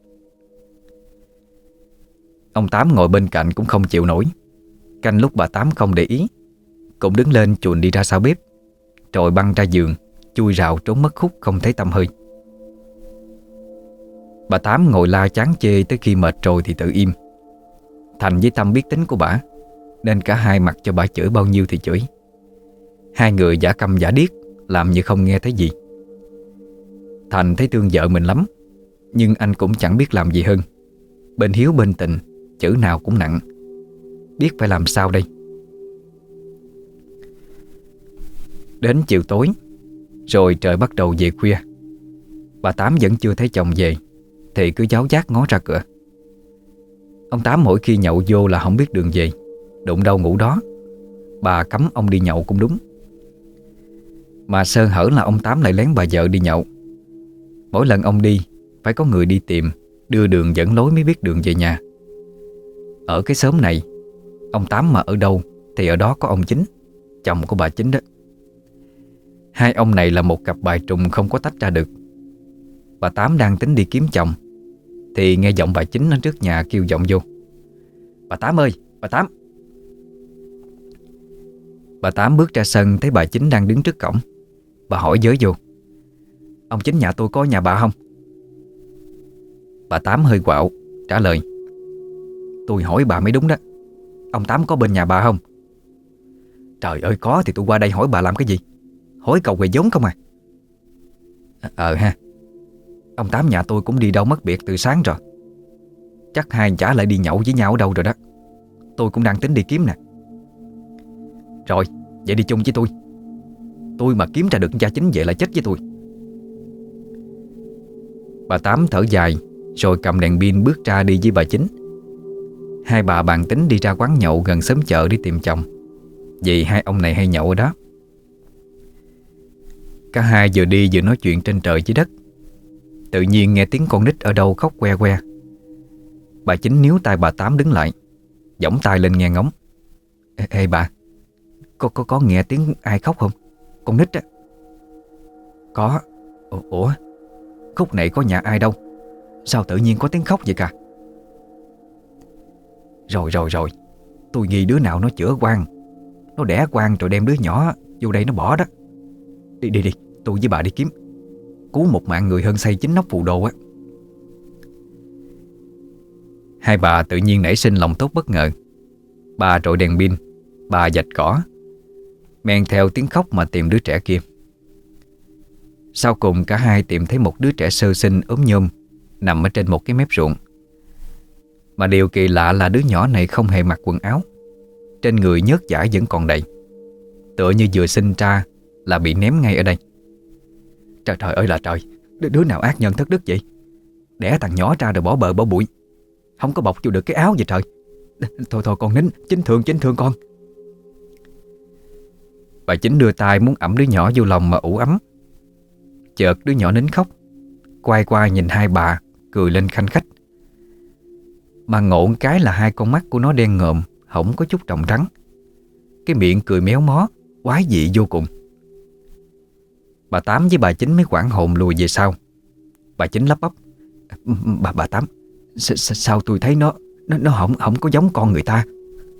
[SPEAKER 1] Ông Tám ngồi bên cạnh cũng không chịu nổi. Canh lúc bà Tám không để ý, cũng đứng lên chuồn đi ra sau bếp, rồi băng ra giường, chui rào trốn mất khúc không thấy tăm hơi. Bà Tám ngồi la chán chê tới khi mệt rồi thì tự im. Thành với Tâm biết tính của bà, nên cả hai mặc cho bà chửi bao nhiêu thì chửi. Hai người giả câm giả điếc, làm như không nghe thấy gì. Thành thấy thương vợ mình lắm, nhưng anh cũng chẳng biết làm gì hơn. Bên hiếu bên tình, chữ nào cũng nặng. Biết phải làm sao đây. Đến chiều tối, rồi trời bắt đầu về khuya. Bà Tám vẫn chưa thấy chồng về, thì cứ giáo giác ngó ra cửa. Ông Tám mỗi khi nhậu vô là không biết đường về, đụng đâu ngủ đó. Bà cấm ông đi nhậu cũng đúng. Mà sơ hở là ông Tám lại lén bà vợ đi nhậu. Mỗi lần ông đi, phải có người đi tìm, đưa đường dẫn lối mới biết đường về nhà. Ở cái xóm này, ông Tám mà ở đâu thì ở đó có ông Chính, chồng của bà Chính đó. Hai ông này là một cặp bài trùng không có tách ra được. Bà Tám đang tính đi kiếm chồng, thì nghe giọng bà Chính ở trước nhà kêu giọng vô. Bà Tám ơi, bà Tám. Bà Tám bước ra sân thấy bà Chính đang đứng trước cổng. Bà hỏi giới vô. Ông Chính nhà tôi có ở nhà bà không? Bà Tám hơi quạo trả lời. Tôi hỏi bà mới đúng đó. Ông Tám có bên nhà bà không? Trời ơi, có thì tôi qua đây hỏi bà làm cái gì? Hỏi cầu về vốn không à? Ha. Ông Tám nhà tôi cũng đi đâu mất biệt từ sáng rồi. Chắc hai chả lại đi nhậu với nhau ở đâu rồi đó. Tôi cũng đang tính đi kiếm nè. Rồi, vậy đi chung với tôi. Tôi mà kiếm ra được cha Chính vậy là chết với tôi. Bà Tám thở dài, rồi cầm đèn pin bước ra đi với bà Chính. Hai bà bàn tính đi ra quán nhậu gần xóm chợ để tìm chồng, vì hai ông này hay nhậu ở đó. Cả hai vừa đi vừa nói chuyện trên trời dưới đất. Tự nhiên nghe tiếng con nít ở đâu khóc que que. Bà Chính níu tay bà Tám đứng lại, giỏng tay lên nghe ngóng. Ê bà, có nghe tiếng ai khóc không? Con nít á. Có. Ủa, khúc này có nhà ai đâu, sao tự nhiên có tiếng khóc vậy cả? Rồi, tôi nghi đứa nào nó chữa quan. Nó đẻ quan rồi đem đứa nhỏ vô đây nó bỏ đó. Đi, tôi với bà đi kiếm. Cứu một mạng người hơn xây 9 nóc phù đồ á. Hai bà tự nhiên nảy sinh lòng tốt bất ngờ. Bà trội đèn pin, bà vạch cỏ, men theo tiếng khóc mà tìm đứa trẻ kia. Sau cùng cả hai tìm thấy một đứa trẻ sơ sinh ốm nhom nằm ở trên một cái mép ruộng. Mà điều kỳ lạ là đứa nhỏ này không hề mặc quần áo, trên người nhớt dãi vẫn còn đầy, tựa như vừa sinh ra là bị ném ngay ở đây. Trời ơi là trời, đứa nào ác nhân thất đức vậy? Đẻ thằng nhỏ ra rồi bỏ bờ bỏ bụi, không có bọc vô được cái áo vậy trời. Thôi con nín, Chính thương con. Bà Chính đưa tay muốn ẵm đứa nhỏ vô lòng mà ủ ấm. Chợt đứa nhỏ nín khóc, quay qua nhìn hai bà, cười lên khanh khách. Mà ngộ cái là hai con mắt của nó đen ngòm, không có chút trọng trắng. Cái miệng cười méo mó, quái dị vô cùng. Bà Tám với bà Chính mới hoảng hồn lùi về sau. Bà Chính lắp bắp. Bà Tám, sao tôi thấy nó không có giống con người ta?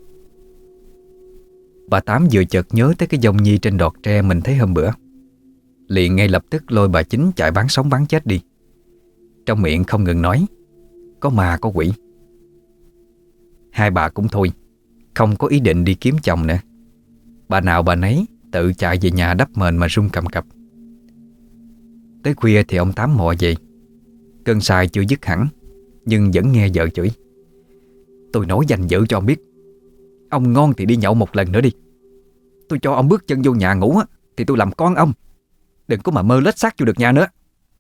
[SPEAKER 1] Bà Tám vừa chợt nhớ tới cái dông nhi trên đọt tre mình thấy hôm bữa, liền ngay lập tức lôi bà Chính chạy bán sống bán chết đi. Trong miệng không ngừng nói có ma có quỷ. Hai bà cũng thôi, không có ý định đi kiếm chồng nữa. Bà nào bà nấy tự chạy về nhà đắp mền mà run cầm cập. Tới khuya thì ông Tám mò về. Cơn say chưa dứt hẳn, nhưng vẫn nghe vợ chửi: "Tôi nói danh dự cho ông biết, ông ngon thì đi nhậu một lần nữa đi. Tôi cho ông bước chân vô nhà ngủ á, thì tôi làm con ông. Đừng có mà mơ lết xác vô được nhà nữa."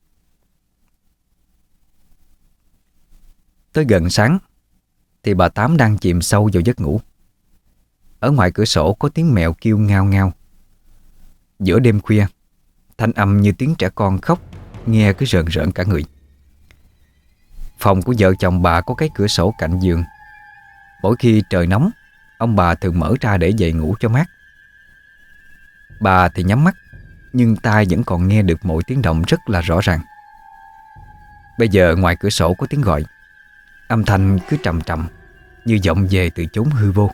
[SPEAKER 1] Tới gần sáng thì bà Tám đang chìm sâu vào giấc ngủ. Ở ngoài cửa sổ có tiếng mèo kêu ngao ngao. Giữa đêm khuya, thanh âm như tiếng trẻ con khóc, nghe cứ rợn rợn cả người. Phòng của vợ chồng bà có cái cửa sổ cạnh giường. Mỗi khi trời nóng, ông bà thường mở ra để dậy ngủ cho mát. Bà thì nhắm mắt, nhưng tai vẫn còn nghe được mọi tiếng động rất là rõ ràng. Bây giờ ngoài cửa sổ có tiếng gọi. Âm thanh cứ trầm trầm, như vọng về từ chốn hư vô.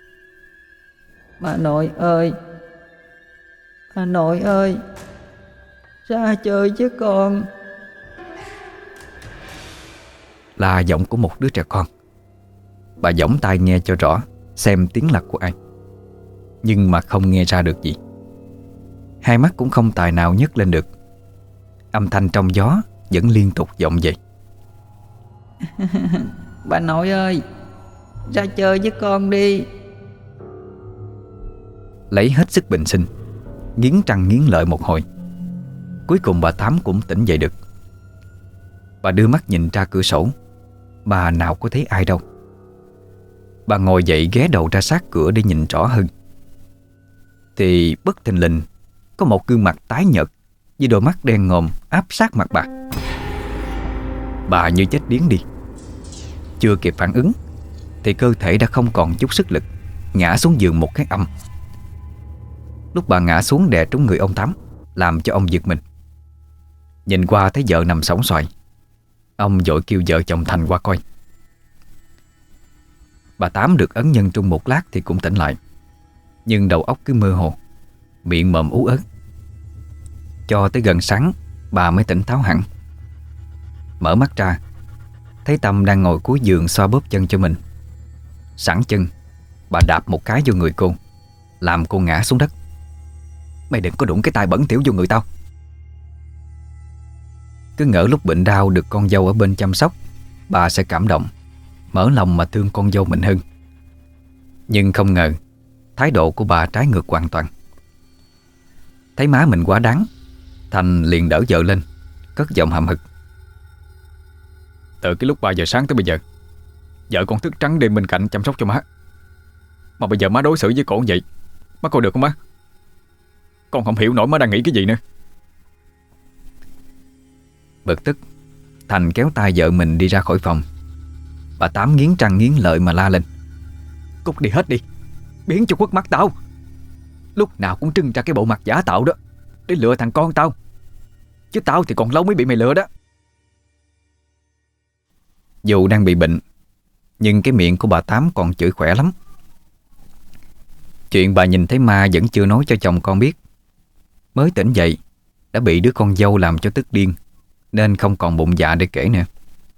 [SPEAKER 3] Bà nội ơi, bà nội ơi, ra chơi chứ con.
[SPEAKER 1] Là giọng của một đứa trẻ con. Bà giỏng tai nghe cho rõ xem tiếng là của ai, nhưng mà không nghe ra được gì. Hai mắt cũng không tài nào nhấc lên được. Âm thanh trong gió vẫn liên tục vọng về.
[SPEAKER 3] Bà nội ơi, ra chơi với con đi.
[SPEAKER 1] Lấy hết sức bình sinh, nghiến răng nghiến lợi một hồi, cuối cùng bà Tám cũng tỉnh dậy được. Bà đưa mắt nhìn ra cửa sổ. Bà nào có thấy ai đâu. Bà ngồi dậy ghé đầu ra sát cửa để nhìn rõ hơn. Thì bất thình lình có một gương mặt tái nhợt với đôi mắt đen ngòm áp sát mặt bà. Bà như chết điếng đi. Chưa kịp phản ứng thì cơ thể đã không còn chút sức lực, ngã xuống giường một cái ầm. Lúc bà ngã xuống đè trúng người ông Tám, làm cho ông giật mình. Nhìn qua thấy vợ nằm sõng soài. Ông vội kêu vợ chồng Thành qua coi. Bà Tám được ấn nhân trung một lát thì cũng tỉnh lại, nhưng đầu óc cứ mơ hồ, miệng mồm ú ớ. Cho tới gần sáng bà mới tỉnh táo hẳn. Mở mắt ra, thấy Tâm đang ngồi cuối giường xoa bóp chân cho mình. Sẵn chân, bà đạp một cái vô người cô, làm cô ngã xuống đất. "Mày đừng có đụng cái tay bẩn thỉu vô người tao." Cứ ngỡ lúc bệnh đau được con dâu ở bên chăm sóc, bà sẽ cảm động, mở lòng mà thương con dâu mình hơn. Nhưng không ngờ thái độ của bà trái ngược hoàn toàn. Thấy má mình quá đáng, Thành liền đỡ vợ lên, cất giọng hậm hực:
[SPEAKER 2] "Từ cái lúc 3 giờ sáng tới bây giờ, vợ con thức trắng đêm bên cạnh chăm sóc cho má. Mà bây giờ má đối xử với cổ vậy, má coi được không má? Con không hiểu nổi má đang nghĩ cái gì nữa."
[SPEAKER 1] Bực tức, Thành kéo tay vợ mình đi ra khỏi phòng. Bà Tám nghiến răng nghiến lợi mà la lên: "Cút đi hết đi, biến cho khuất mắt tao. Lúc nào cũng trưng ra cái bộ mặt giả tạo đó để lừa thằng con tao. Chứ tao thì còn lâu mới bị mày lừa đó." Dù đang bị bệnh, nhưng cái miệng của bà Tám còn chửi khỏe lắm. Chuyện bà nhìn thấy ma vẫn chưa nói cho chồng con biết. Mới tỉnh dậy đã bị đứa con dâu làm cho tức điên, nên không còn bụng dạ để kể nữa.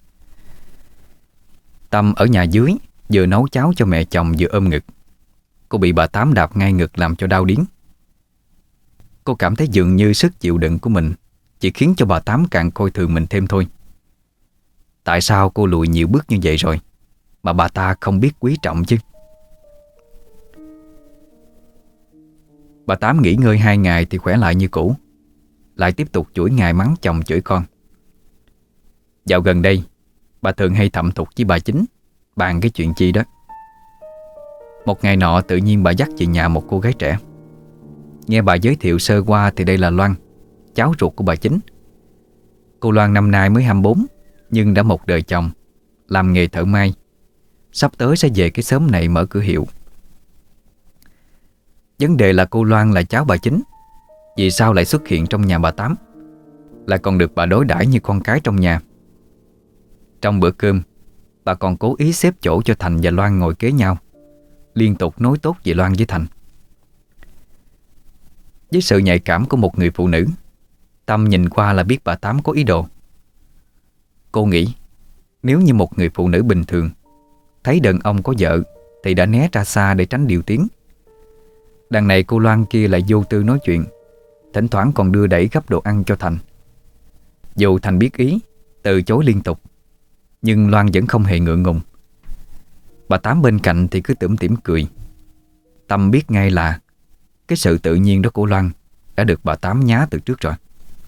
[SPEAKER 1] Tâm ở nhà dưới vừa nấu cháo cho mẹ chồng vừa ôm ngực. Cô bị bà Tám đạp ngay ngực làm cho đau điếng. Cô cảm thấy dường như sức chịu đựng của mình chỉ khiến cho bà Tám càng coi thường mình thêm thôi. Tại sao cô lùi nhiều bước như vậy rồi mà bà ta không biết quý trọng chứ? Bà Tám nghỉ ngơi 2 ngày thì khỏe lại như cũ, lại tiếp tục chuỗi ngày mắng chồng chửi con. Dạo gần đây bà thường hay thậm thục với bà Chính bàn cái chuyện chi đó. Một ngày nọ tự nhiên bà dắt về nhà một cô gái trẻ. Nghe bà giới thiệu sơ qua thì đây là Loan, cháu ruột của bà Chính. Cô Loan năm nay mới 24, nhưng đã một đời chồng, làm nghề thợ may. Sắp tới sẽ về cái xóm này mở cửa hiệu. Vấn đề là cô Loan là cháu bà Chính, vì sao lại xuất hiện trong nhà bà Tám, lại còn được bà đối đãi như con cái trong nhà. Trong bữa cơm, bà còn cố ý xếp chỗ cho Thành và Loan ngồi kế nhau, liên tục nói tốt về Loan với Thành. Với sự nhạy cảm của một người phụ nữ, Tâm nhìn qua là biết bà Tám có ý đồ. Cô nghĩ nếu như một người phụ nữ bình thường thấy đàn ông có vợ thì đã né ra xa để tránh điều tiếng. Đằng này cô Loan kia lại vô tư nói chuyện, thỉnh thoảng còn đưa đẩy gấp đồ ăn cho Thành. Dù Thành biết ý, từ chối liên tục, nhưng Loan vẫn không hề ngượng ngùng. Bà Tám bên cạnh thì cứ tủm tỉm cười. Tâm biết ngay là cái sự tự nhiên đó của Loan đã được bà Tám nhá từ trước rồi.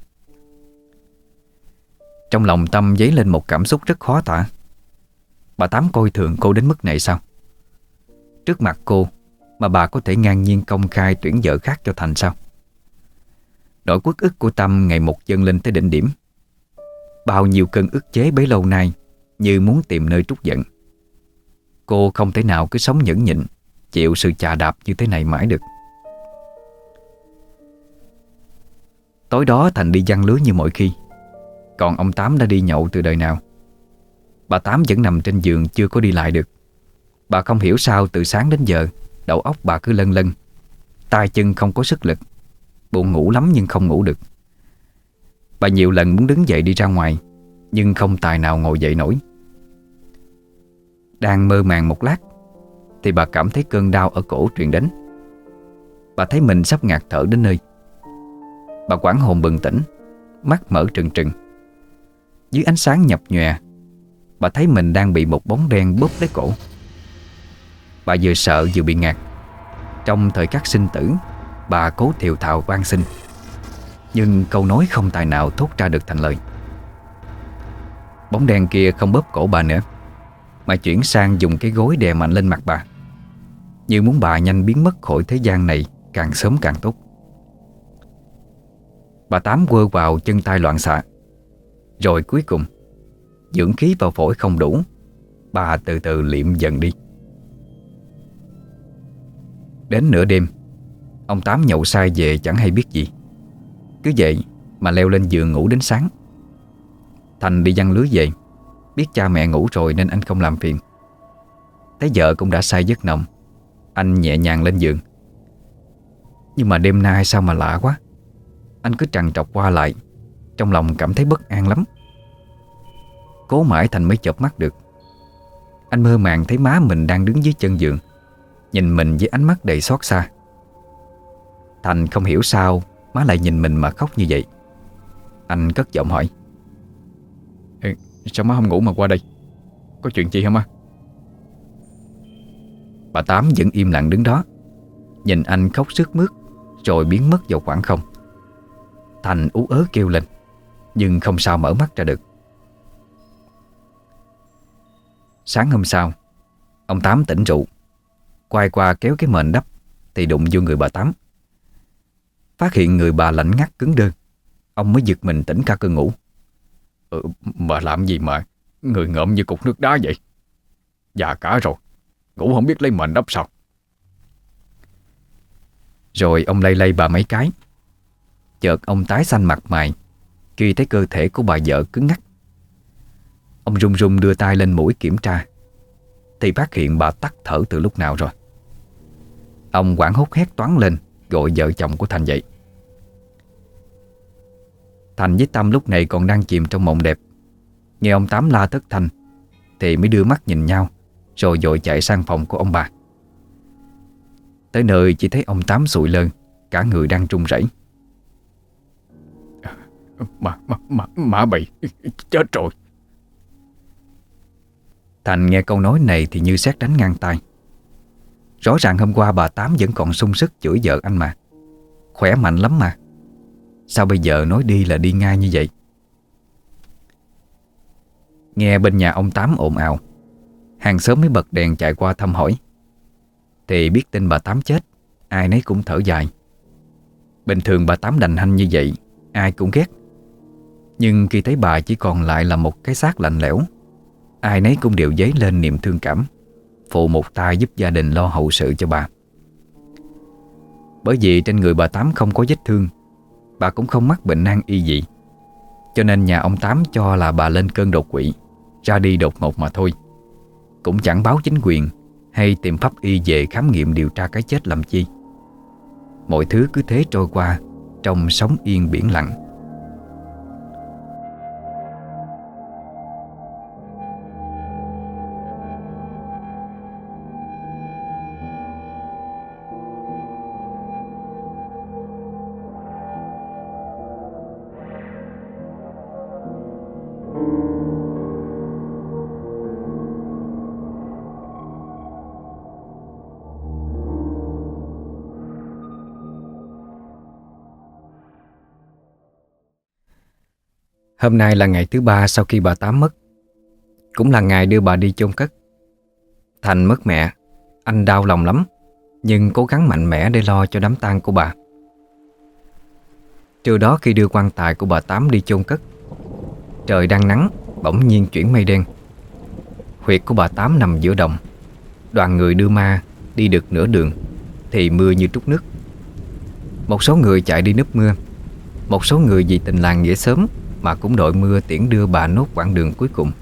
[SPEAKER 1] Trong lòng Tâm dấy lên một cảm xúc rất khó tả. Bà Tám coi thường cô đến mức này sao? Trước mặt cô mà bà có thể ngang nhiên công khai tuyển vợ khác cho Thành sao? Nỗi uất ức của Tâm ngày một dâng lên tới đỉnh điểm. Bao nhiêu cơn ức chế bấy lâu nay như muốn tìm nơi trút giận. Cô không thể nào cứ sống nhẫn nhịn, chịu sự chà đạp như thế này mãi được. Tối đó Thành đi giăng lưới như mọi khi, còn ông Tám đã đi nhậu từ đời nào. Bà Tám vẫn nằm trên giường chưa có đi lại được. Bà không hiểu sao từ sáng đến giờ đầu óc bà cứ lân lân, tay chân không có sức lực, buồn ngủ lắm nhưng không ngủ được. Bà nhiều lần muốn đứng dậy đi ra ngoài, nhưng không tài nào ngồi dậy nổi. Đang mơ màng một lát thì bà cảm thấy cơn đau ở cổ truyền đến. Bà thấy mình sắp ngạt thở đến nơi. Bà hoảng hồn bừng tỉnh, mắt mở trừng trừng. Dưới ánh sáng nhập nhòe, bà thấy mình đang bị một bóng đen bóp lấy cổ. Bà vừa sợ vừa bị ngạt. Trong thời khắc sinh tử, bà cố thều thào van xin, nhưng câu nói không tài nào thốt ra được thành lời. Bóng đen kia không bóp cổ bà nữa, mà chuyển sang dùng cái gối đè mạnh lên mặt bà, như muốn bà nhanh biến mất khỏi thế gian này càng sớm càng tốt. Bà Tám quơ vào chân tay loạn xạ. Rồi cuối cùng, dưỡng khí vào phổi không đủ, bà từ từ liệm dần đi. Đến nửa đêm, ông Tám nhậu say về chẳng hay biết gì. Cứ vậy mà leo lên giường ngủ đến sáng. Thành đi giăng lưới về, biết cha mẹ ngủ rồi nên anh không làm phiền. Thấy vợ cũng đã say giấc nồng, anh nhẹ nhàng lên giường. Nhưng mà đêm nay sao mà lạ quá. Anh cứ trằn trọc qua lại, trong lòng cảm thấy bất an lắm. Cố mãi Thành mới chợp mắt được. Anh mơ màng thấy má mình đang đứng dưới chân giường, nhìn mình với ánh mắt đầy xót xa. Thành không hiểu sao má lại nhìn mình mà khóc như vậy. Anh cất giọng hỏi:
[SPEAKER 2] Ê, sao má không ngủ mà qua đây? Có chuyện gì hả má?
[SPEAKER 1] Bà Tám vẫn im lặng đứng đó, nhìn anh khóc sướt mướt, rồi biến mất vào khoảng không. Thành ú ớ kêu lên, nhưng không sao mở mắt ra được. Sáng hôm sau, ông Tám tỉnh rượu, quay qua kéo cái mền đắp thì đụng vô người bà Tám. Phát hiện người bà lạnh ngắt cứng đơ, ông mới giật mình tỉnh cả cơn ngủ.
[SPEAKER 2] Bà làm gì mà người ngợm như cục nước đá vậy? Già cả rồi, ngủ không biết lấy mền đắp sao?
[SPEAKER 1] Rồi ông lay lay bà mấy cái. Chợt ông tái xanh mặt mày khi thấy cơ thể của bà vợ cứng ngắc. Ông run run đưa tay lên mũi kiểm tra thì phát hiện bà tắt thở từ lúc nào rồi. Ông hoảng hốt hét toáng lên, gọi vợ chồng của Thành dậy. Thành với Tâm lúc này còn đang chìm trong mộng đẹp. Nghe ông Tám la thất thanh thì mới đưa mắt nhìn nhau, rồi vội chạy sang phòng của ông bà. Tới nơi chỉ thấy ông Tám sụi lơ, cả người đang run rẩy.
[SPEAKER 2] Má bị chết rồi.
[SPEAKER 1] Thành nghe câu nói này thì như sét đánh ngang tai. Rõ ràng hôm qua bà Tám vẫn còn sung sức chửi vợ anh mà, khỏe mạnh lắm mà. Sao bây giờ nói đi là đi ngay như vậy? Nghe bên nhà ông Tám ồn ào, hàng xóm mới bật đèn chạy qua thăm hỏi. Thì biết tin bà Tám chết, ai nấy cũng thở dài. Bình thường bà Tám đành hanh như vậy ai cũng ghét, nhưng khi thấy bà chỉ còn lại là một cái xác lạnh lẽo, ai nấy cũng đều dấy lên niềm thương cảm, phụ một tay giúp gia đình lo hậu sự cho bà. Bởi vì trên người bà Tám không có vết thương, bà cũng không mắc bệnh nan y gì, cho nên nhà ông Tám cho là bà lên cơn đột quỵ, ra đi đột ngột mà thôi. Cũng chẳng báo chính quyền hay tìm pháp y về khám nghiệm điều tra cái chết làm chi. Mọi thứ cứ thế trôi qua trong sóng yên biển lặng. Hôm nay là ngày thứ 3 sau khi bà Tám mất, cũng là ngày đưa bà đi chôn cất. Thành mất mẹ, anh đau lòng lắm, nhưng cố gắng mạnh mẽ để lo cho đám tang của bà. Trưa đó khi đưa quan tài của bà Tám đi chôn cất, trời đang nắng, bỗng nhiên chuyển mây đen. Huyệt của bà Tám nằm giữa đồng. Đoàn người đưa ma đi được nửa đường thì mưa như trút nước. Một số người chạy đi núp mưa, một số người vì tình làng nghĩa xóm mà cũng đội mưa tiễn đưa bà nốt quãng đường cuối cùng.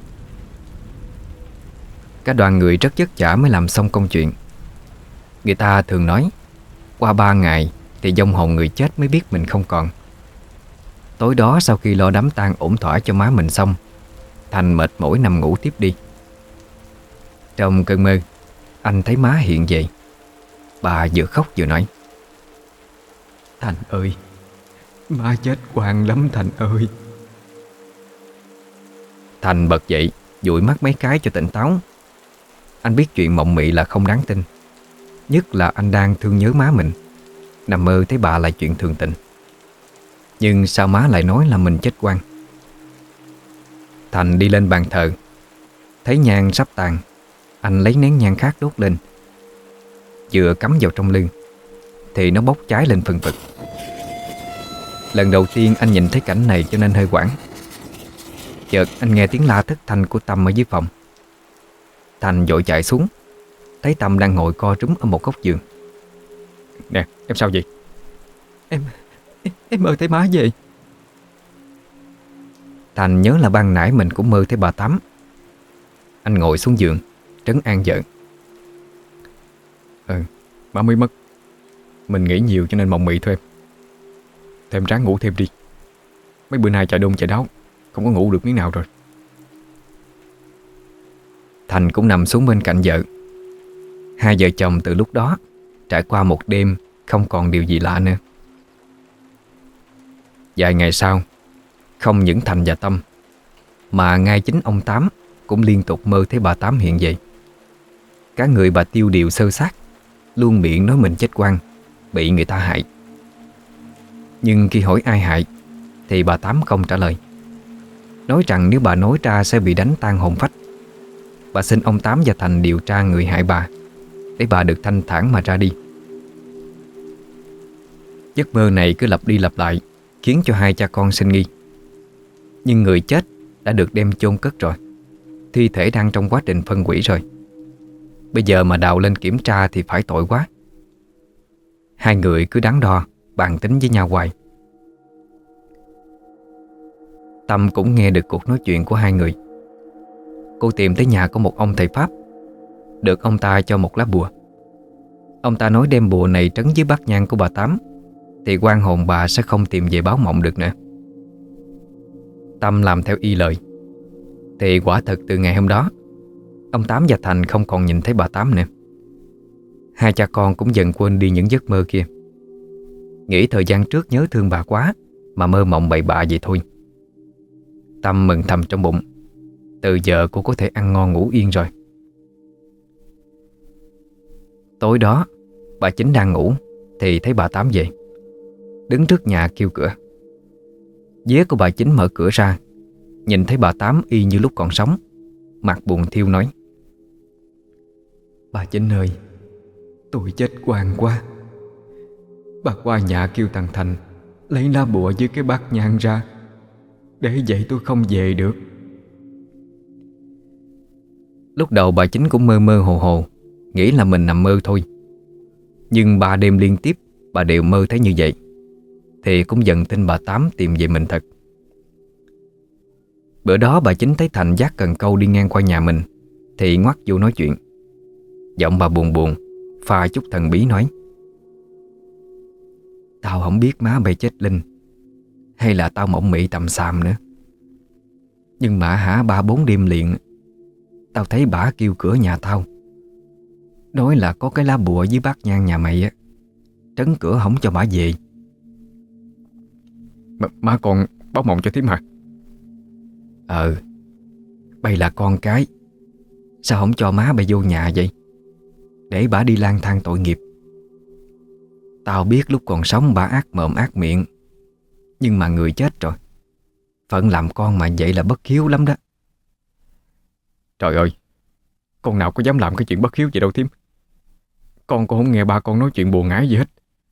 [SPEAKER 1] Cả đoàn người rất vất vả mới làm xong công chuyện. Người ta thường nói qua 3 ngày thì vong hồn người chết mới biết mình không còn. Tối đó sau khi lo đám tang ổn thỏa cho má mình xong, Thành mệt mỏi nằm ngủ tiếp đi. Trong cơn mơ, anh thấy má hiện về. Bà vừa khóc vừa nói: "Thành ơi, má chết oan lắm Thành ơi." Thành bật dậy, dụi mắt mấy cái cho tỉnh táo. Anh biết chuyện mộng mị là không đáng tin, nhất là anh đang thương nhớ má mình, nằm mơ thấy bà là chuyện thường tình. Nhưng sao má lại nói là mình chết oan? Thành đi lên bàn thờ, thấy nhang sắp tàn, anh lấy nén nhang khác đốt lên. Vừa cắm vào trong lư thì nó bốc cháy lên phần phật. Lần đầu tiên anh nhìn thấy cảnh này cho nên hơi hoảng. Chợt anh nghe tiếng la thất thanh của Tâm ở dưới phòng. Thành vội chạy xuống, thấy Tâm đang ngồi co rúm ở một góc giường.
[SPEAKER 2] Nè, em sao vậy?
[SPEAKER 3] Em mơ thấy má về.
[SPEAKER 1] Thành nhớ là ban nãy mình cũng mơ thấy bà Tám. Anh ngồi xuống giường, trấn an vợ.
[SPEAKER 2] Má mới mất, mình nghĩ nhiều cho nên mộng mị thôi em. Thêm ráng ngủ thêm đi. Mấy bữa nay chạy đôn chạy đáo, không có ngủ được miếng nào rồi.
[SPEAKER 1] Thành cũng nằm xuống bên cạnh vợ. Hai vợ chồng từ lúc đó trải qua một đêm không còn điều gì lạ nữa. Vài ngày sau, không những Thành và Tâm mà ngay chính ông Tám cũng liên tục mơ thấy bà Tám hiện về. Cả người bà tiêu điều sơ sát, luôn miệng nói mình chết oan, bị người ta hại. Nhưng khi hỏi ai hại thì bà Tám không trả lời, nói rằng nếu bà nói ra sẽ bị đánh tan hồn phách. Bà xin ông Tám và Thành điều tra người hại bà, để bà được thanh thản mà ra đi. Giấc mơ này cứ lặp đi lặp lại, khiến cho hai cha con sinh nghi. Nhưng người chết đã được đem chôn cất rồi, thi thể đang trong quá trình phân hủy rồi. Bây giờ mà đào lên kiểm tra thì phải tội quá. Hai người cứ đắn đo, bàn tính với nhau hoài. Tâm cũng nghe được cuộc nói chuyện của hai người. Cô tìm tới nhà của một ông thầy Pháp, được ông ta cho một lá bùa. Ông ta nói đem bùa này trấn dưới bát nhang của bà Tám thì oan hồn bà sẽ không tìm về báo mộng được nữa. Tâm làm theo y lời, thì quả thật từ ngày hôm đó ông Tám và Thành không còn nhìn thấy bà Tám nữa. Hai cha con cũng dần quên đi những giấc mơ kia, nghĩ thời gian trước nhớ thương bà quá mà mơ mộng bậy bạ vậy thôi. Tâm mừng thầm trong bụng, từ giờ cô có thể ăn ngon ngủ yên rồi. Tối đó, bà Chính đang ngủ thì thấy bà Tám về, đứng trước nhà kêu cửa. Vía của bà Chính mở cửa ra, nhìn thấy bà Tám y như lúc còn sống, mặt buồn thiêu nói: "Bà Chính ơi, tôi chết oan quá. Bà qua nhà kêu thằng Thành lấy lá bùa với cái bát nhang ra, để vậy tôi không về được." Lúc đầu bà Chính cũng mơ mơ hồ hồ, nghĩ là mình nằm mơ thôi. Nhưng 3 đêm liên tiếp bà đều mơ thấy như vậy, thì cũng dần tin bà Tám tìm về mình thật. Bữa đó bà Chính thấy Thành vác cần câu đi ngang qua nhà mình thì ngoắt vô nói chuyện. Giọng bà buồn buồn, pha chút thần bí nói: "Tao không biết má bay chết linh, hay là tao mộng mị tầm xàm nữa. Nhưng mà hả 3-4 đêm liền tao thấy bả kêu cửa nhà tao, nói là có cái lá bùa dưới bát nhang nhà mày á, trấn cửa không cho bả về."
[SPEAKER 2] Má còn báo mộng cho thím hả?
[SPEAKER 1] Bay là con cái, sao không cho má bay vô nhà vậy, để bả đi lang thang tội nghiệp. Tao biết lúc còn sống bả ác mồm ác miệng, nhưng mà người chết rồi, Phận làm con mà vậy là bất hiếu lắm đó.
[SPEAKER 2] Trời ơi, con nào có dám làm cái chuyện bất hiếu vậy đâu thím. Con cũng không nghe ba con nói chuyện buồn ngãi gì hết.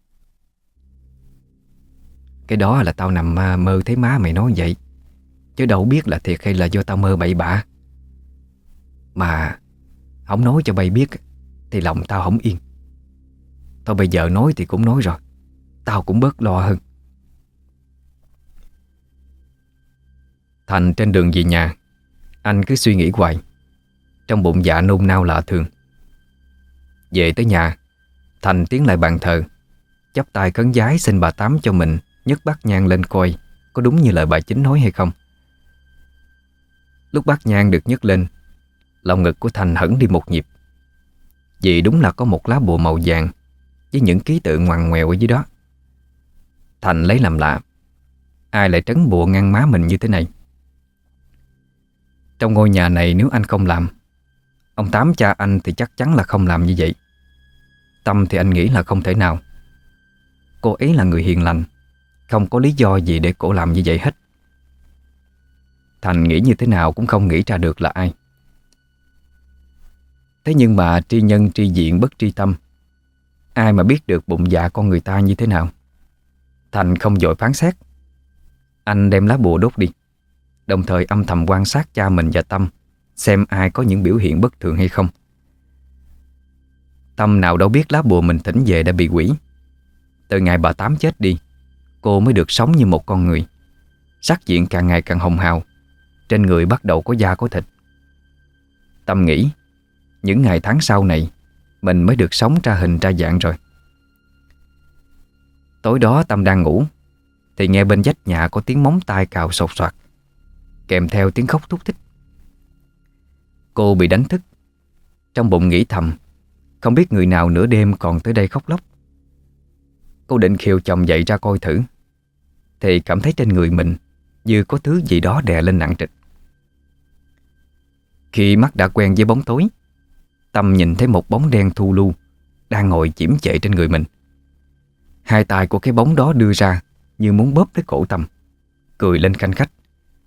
[SPEAKER 1] Cái đó là tao nằm mơ thấy má mày nói vậy, chứ đâu biết là thiệt hay là do tao mơ bậy bạ. Mà không nói cho bay biết thì lòng tao không yên. Thôi bây giờ nói thì cũng nói rồi, tao cũng bớt lo hơn. Thành trên đường về nhà, anh cứ suy nghĩ hoài, trong bụng dạ nôn nao lạ thường. Về tới nhà, Thành tiến lại bàn thờ, chắp tay khấn vái xin bà Tám cho mình nhấc bát nhang lên coi có đúng như lời bà Chính nói hay không. Lúc bát nhang được nhấc lên, lòng ngực của Thành hẫng đi một nhịp, vì đúng là có một lá bùa màu vàng với những ký tự ngoằn ngoèo ở dưới đó. Thành lấy làm lạ, ai lại trấn bùa ngăn má mình như thế này? Trong ngôi nhà này nếu anh không làm, ông Tám cha anh thì chắc chắn là không làm như vậy. Tâm thì anh nghĩ là không thể nào. Cô ấy là người hiền lành, không có lý do gì để cổ làm như vậy hết. Thành nghĩ như thế nào cũng không nghĩ ra được là ai. Thế nhưng mà tri nhân tri diện bất tri tâm, ai mà biết được bụng dạ con người ta như thế nào. Thành không vội phán xét. Anh đem lá bùa đốt đi, đồng thời âm thầm quan sát cha mình và Tâm, xem ai có những biểu hiện bất thường hay không. Tâm nào đâu biết lá bùa mình thỉnh về đã bị quỷ. Từ ngày bà Tám chết đi, cô mới được sống như một con người. Sắc diện càng ngày càng hồng hào, trên người bắt đầu có da có thịt. Tâm nghĩ những ngày tháng sau này mình mới được sống ra hình ra dạng rồi. Tối đó Tâm đang ngủ thì nghe bên vách nhà có tiếng móng tay cào sột soạt, kèm theo tiếng khóc thúc thích. Cô bị đánh thức, trong bụng nghĩ thầm không biết người nào nửa đêm còn tới đây khóc lóc. Cô định khiêu chồng dậy ra coi thử, thì cảm thấy trên người mình như có thứ gì đó đè lên nặng trịch. Khi mắt đã quen với bóng tối, Tâm nhìn thấy một bóng đen thu lu đang ngồi chiếm chệ trên người mình. Hai tay của cái bóng đó đưa ra như muốn bóp lấy cổ Tâm, cười lên khanh khách.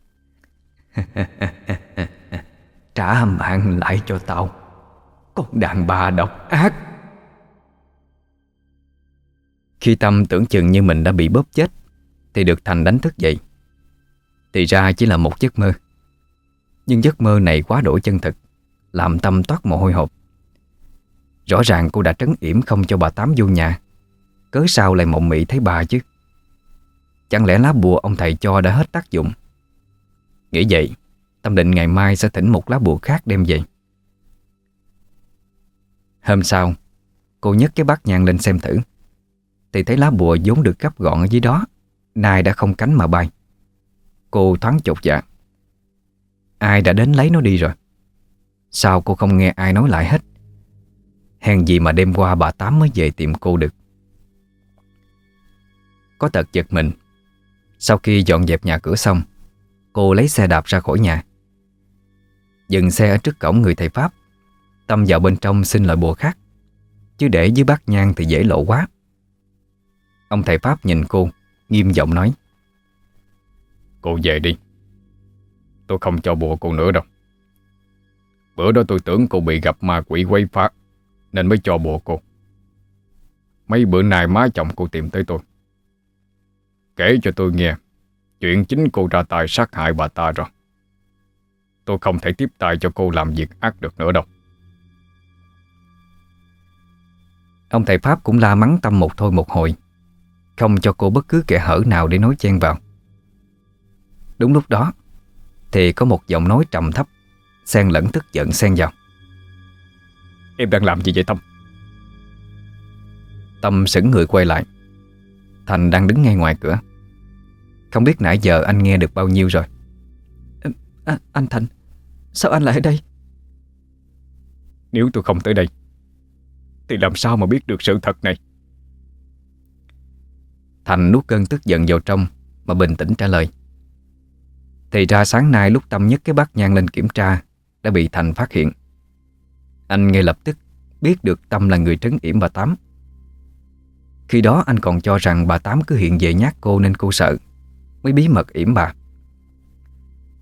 [SPEAKER 1] Trả mạng lại cho tao, con đàn bà độc ác. Khi Tâm tưởng chừng như mình đã bị bóp chết thì được Thành đánh thức dậy. Thì ra chỉ là một giấc mơ. Nhưng giấc mơ này quá đỗi chân thực, làm Tâm toát mồ hôi hột. Rõ ràng cô đã trấn yểm không cho bà Tám vô nhà, cớ sao lại mộng mị thấy bà chứ? Chẳng lẽ lá bùa ông thầy cho đã hết tác dụng? Nghĩ vậy, Tâm định ngày mai sẽ thỉnh một lá bùa khác đem về. Hôm sau, cô nhấc cái bát nhang lên xem thử, thì thấy lá bùa vốn được gấp gọn ở dưới đó nay đã không cánh mà bay. Cô thoáng chột dạ. Ai đã đến lấy nó đi rồi? Sao cô không nghe ai nói lại hết? Hèn gì mà đêm qua bà Tám mới về tìm cô được. Có tật giật mình. Sau khi dọn dẹp nhà cửa xong, cô lấy xe đạp ra khỏi nhà. Dừng xe ở trước cổng người thầy Pháp, Tâm vào bên trong xin lời bùa khác, chứ để dưới bát nhang thì dễ lộ quá. Ông thầy Pháp nhìn cô, nghiêm giọng nói:
[SPEAKER 2] Cô về đi, tôi không cho bùa cô nữa đâu. Bữa đó tôi tưởng cô bị gặp ma quỷ quấy phá nên mới cho bùa cô. Mấy bữa nay má chồng cô tìm tới tôi, kể cho tôi nghe chuyện chính cô ra tay sát hại bà ta rồi. Tôi không thể tiếp tay cho cô làm việc ác được nữa đâu.
[SPEAKER 1] Ông thầy Pháp cũng la mắng Tâm một thôi một hồi, không cho cô bất cứ kẽ hở nào để nói chen vào. Đúng lúc đó thì có một giọng nói trầm thấp, xen lẫn tức giận xen vào:
[SPEAKER 2] Em đang làm gì vậy Tâm?
[SPEAKER 1] Tâm sững người quay lại. Thành đang đứng ngay ngoài cửa. Không biết nãy giờ anh nghe được bao nhiêu rồi.
[SPEAKER 3] Anh Thành, sao anh lại ở đây?
[SPEAKER 2] Nếu tôi không tới đây thì làm sao mà biết được sự thật này?
[SPEAKER 1] Thành nuốt cơn tức giận vào trong mà bình tĩnh trả lời: Thì ra sáng nay lúc Tâm nhấc cái bát nhang lên kiểm tra đã bị Thành phát hiện. Anh ngay lập tức biết được Tâm là người trấn yểm bà Tám. Khi đó anh còn cho rằng bà Tám cứ hiện về nhát cô nên cô sợ, mới bí mật yểm bà.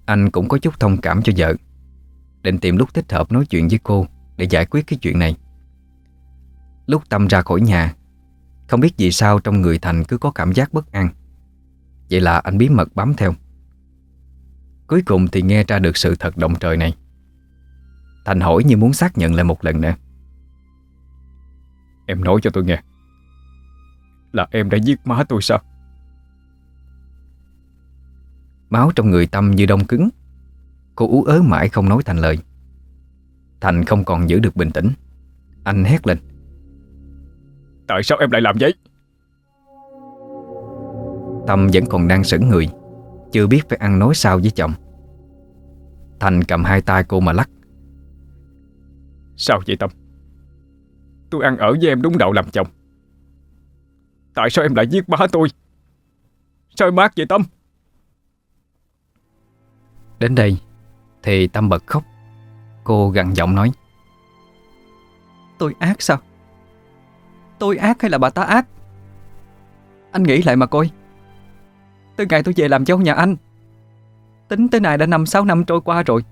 [SPEAKER 1] Anh cũng có chút thông cảm cho vợ, định tìm lúc thích hợp nói chuyện với cô để giải quyết cái chuyện này. Lúc Tâm ra khỏi nhà, không biết vì sao trong người Thành cứ có cảm giác bất an. Vậy là anh bí mật bám theo. Cuối cùng thì nghe ra được sự thật động trời này. Thành hỏi như muốn xác nhận lại một lần nữa.
[SPEAKER 2] Em nói cho tôi nghe, là em đã giết má tôi sao?
[SPEAKER 1] Máu trong người Tâm như đông cứng. Cô ú ớ mãi không nói thành lời. Thành không còn giữ được bình tĩnh. Anh hét lên.
[SPEAKER 2] Tại sao em lại làm vậy?
[SPEAKER 1] Tâm vẫn còn đang sững người, chưa biết phải ăn nói sao với chồng. Thành cầm hai tay cô mà lắc.
[SPEAKER 2] Sao vậy Tâm? Tôi ăn ở với em đúng đạo làm chồng. Tại sao em lại giết má tôi? Sao em ác vậy Tâm?
[SPEAKER 1] Đến đây thì Tâm bật khóc. Cô gằn giọng nói.
[SPEAKER 3] Tôi ác sao? Tôi ác hay là bà ta ác? Anh nghĩ lại mà coi. Từ ngày tôi về làm dâu nhà anh, tính tới nay đã 5-6 năm trôi qua rồi.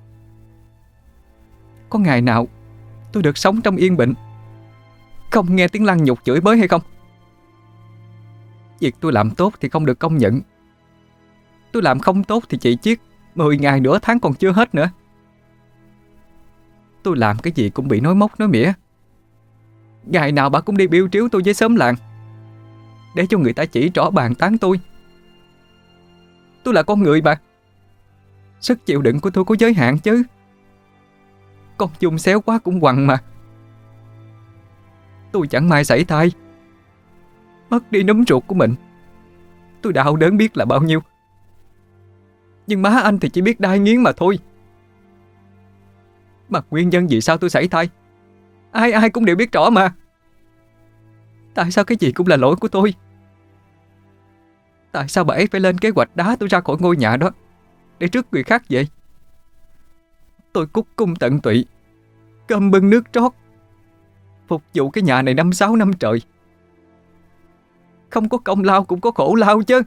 [SPEAKER 3] Có ngày nào tôi được sống trong yên bình, không nghe tiếng lăng nhục chửi bới hay không? Việc tôi làm tốt thì không được công nhận, tôi làm không tốt thì chị chiết 10 ngày nửa tháng còn chưa hết nữa. Tôi làm cái gì cũng bị nói móc nói mỉa. Ngày nào bà cũng đi biêu triếu tôi với xóm làng, để cho người ta chỉ trỏ bàn tán tôi. Tôi là con người mà, sức chịu đựng của tôi có giới hạn chứ. Con dùng xéo quá cũng quằn mà. Tôi chẳng may sảy thai, mất đi núm ruột của mình, tôi đau đớn biết là bao nhiêu. Nhưng má anh thì chỉ biết đai nghiến mà thôi. Mà nguyên nhân vì sao tôi sảy thai, ai ai cũng đều biết rõ mà. Tại sao cái gì cũng là lỗi của tôi? Tại sao bà ấy phải lên kế hoạch đá tôi ra khỏi ngôi nhà đó để rước người khác vậy? Tôi cúc cung tận tụy, cơm bưng nước trót, phục vụ cái nhà này 5-6 năm trời. Không có công lao cũng có khổ lao chứ.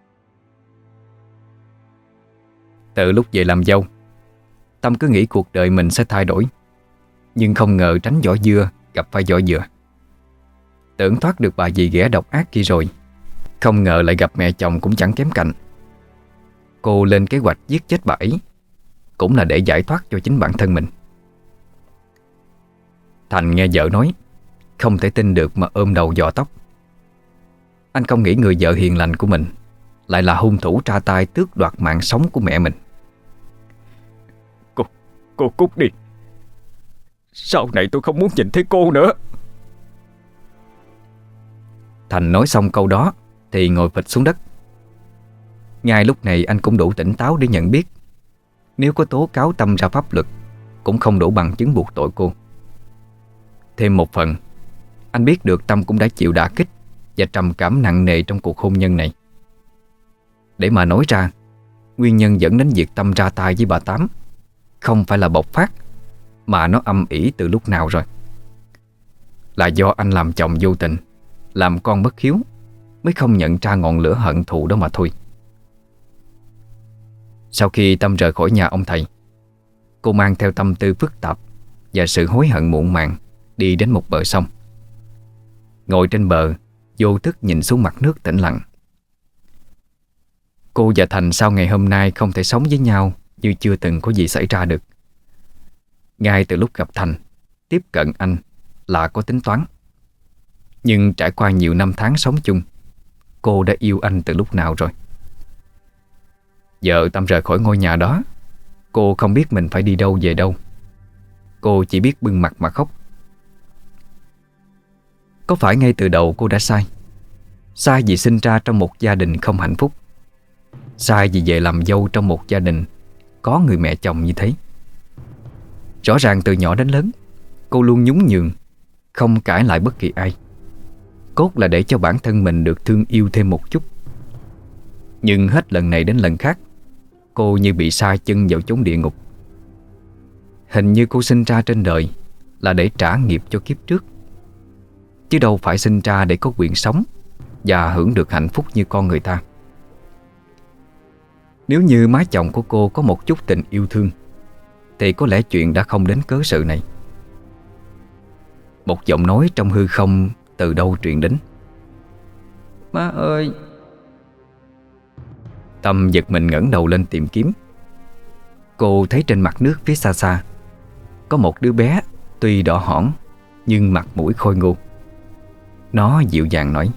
[SPEAKER 1] Từ lúc về làm dâu, Tâm cứ nghĩ cuộc đời mình sẽ thay đổi, nhưng không ngờ tránh vỏ dưa gặp phải vỏ dừa. Tưởng thoát được bà dì ghẻ độc ác kia rồi, không ngờ lại gặp mẹ chồng cũng chẳng kém cạnh. Cô lên kế hoạch giết chết bà ấy, cũng là để giải thoát cho chính bản thân mình. Thành nghe vợ nói, không thể tin được mà ôm đầu dò tóc. Anh không nghĩ người vợ hiền lành của mình lại là hung thủ tra tay tước đoạt mạng sống của mẹ mình.
[SPEAKER 2] Cô cút đi. Sau này tôi không muốn nhìn thấy cô nữa.
[SPEAKER 1] Thành nói xong câu đó thì ngồi phịch xuống đất. Ngay lúc này anh cũng đủ tỉnh táo để nhận biết, nếu có tố cáo Tâm ra pháp luật cũng không đủ bằng chứng buộc tội cô. Thêm một phần, anh biết được Tâm cũng đã chịu đả kích và trầm cảm nặng nề trong cuộc hôn nhân này. Để mà nói ra, nguyên nhân dẫn đến việc Tâm ra tay với bà Tám không phải là bộc phát, mà nó âm ỉ từ lúc nào rồi. Là do anh làm chồng vô tình, làm con bất hiếu, mới không nhận ra ngọn lửa hận thù đó mà thôi. Sau khi Tâm rời khỏi nhà ông thầy, cô mang theo tâm tư phức tạp và sự hối hận muộn màng đi đến một bờ sông. Ngồi trên bờ, vô thức nhìn xuống mặt nước tĩnh lặng. Cô và Thành sau ngày hôm nay không thể sống với nhau như chưa từng có gì xảy ra được. Ngay từ lúc gặp Thành, tiếp cận anh là có tính toán. Nhưng trải qua nhiều năm tháng sống chung, cô đã yêu anh từ lúc nào rồi. Giờ Tâm rời khỏi ngôi nhà đó, cô không biết mình phải đi đâu về đâu. Cô chỉ biết bưng mặt mà khóc. Có phải ngay từ đầu cô đã sai? Sai vì sinh ra trong một gia đình không hạnh phúc, sai vì về làm dâu trong một gia đình có người mẹ chồng như thế. Rõ ràng từ nhỏ đến lớn, cô luôn nhún nhường, không cãi lại bất kỳ ai, cốt là để cho bản thân mình được thương yêu thêm một chút. Nhưng hết lần này đến lần khác, cô như bị sa chân vào chốn địa ngục. Hình như cô sinh ra trên đời là để trả nghiệp cho kiếp trước, chứ đâu phải sinh ra để có quyền sống và hưởng được hạnh phúc như con người ta. Nếu như má chồng của cô có một chút tình yêu thương thì có lẽ chuyện đã không đến cớ sự này. Một giọng nói trong hư không từ đâu truyền đến:
[SPEAKER 3] Má ơi!
[SPEAKER 1] Tâm giật mình ngẩng đầu lên tìm kiếm. Cô thấy trên mặt nước phía xa xa có một đứa bé, tuy đỏ hỏn nhưng mặt mũi khôi ngô. Nó dịu dàng nói: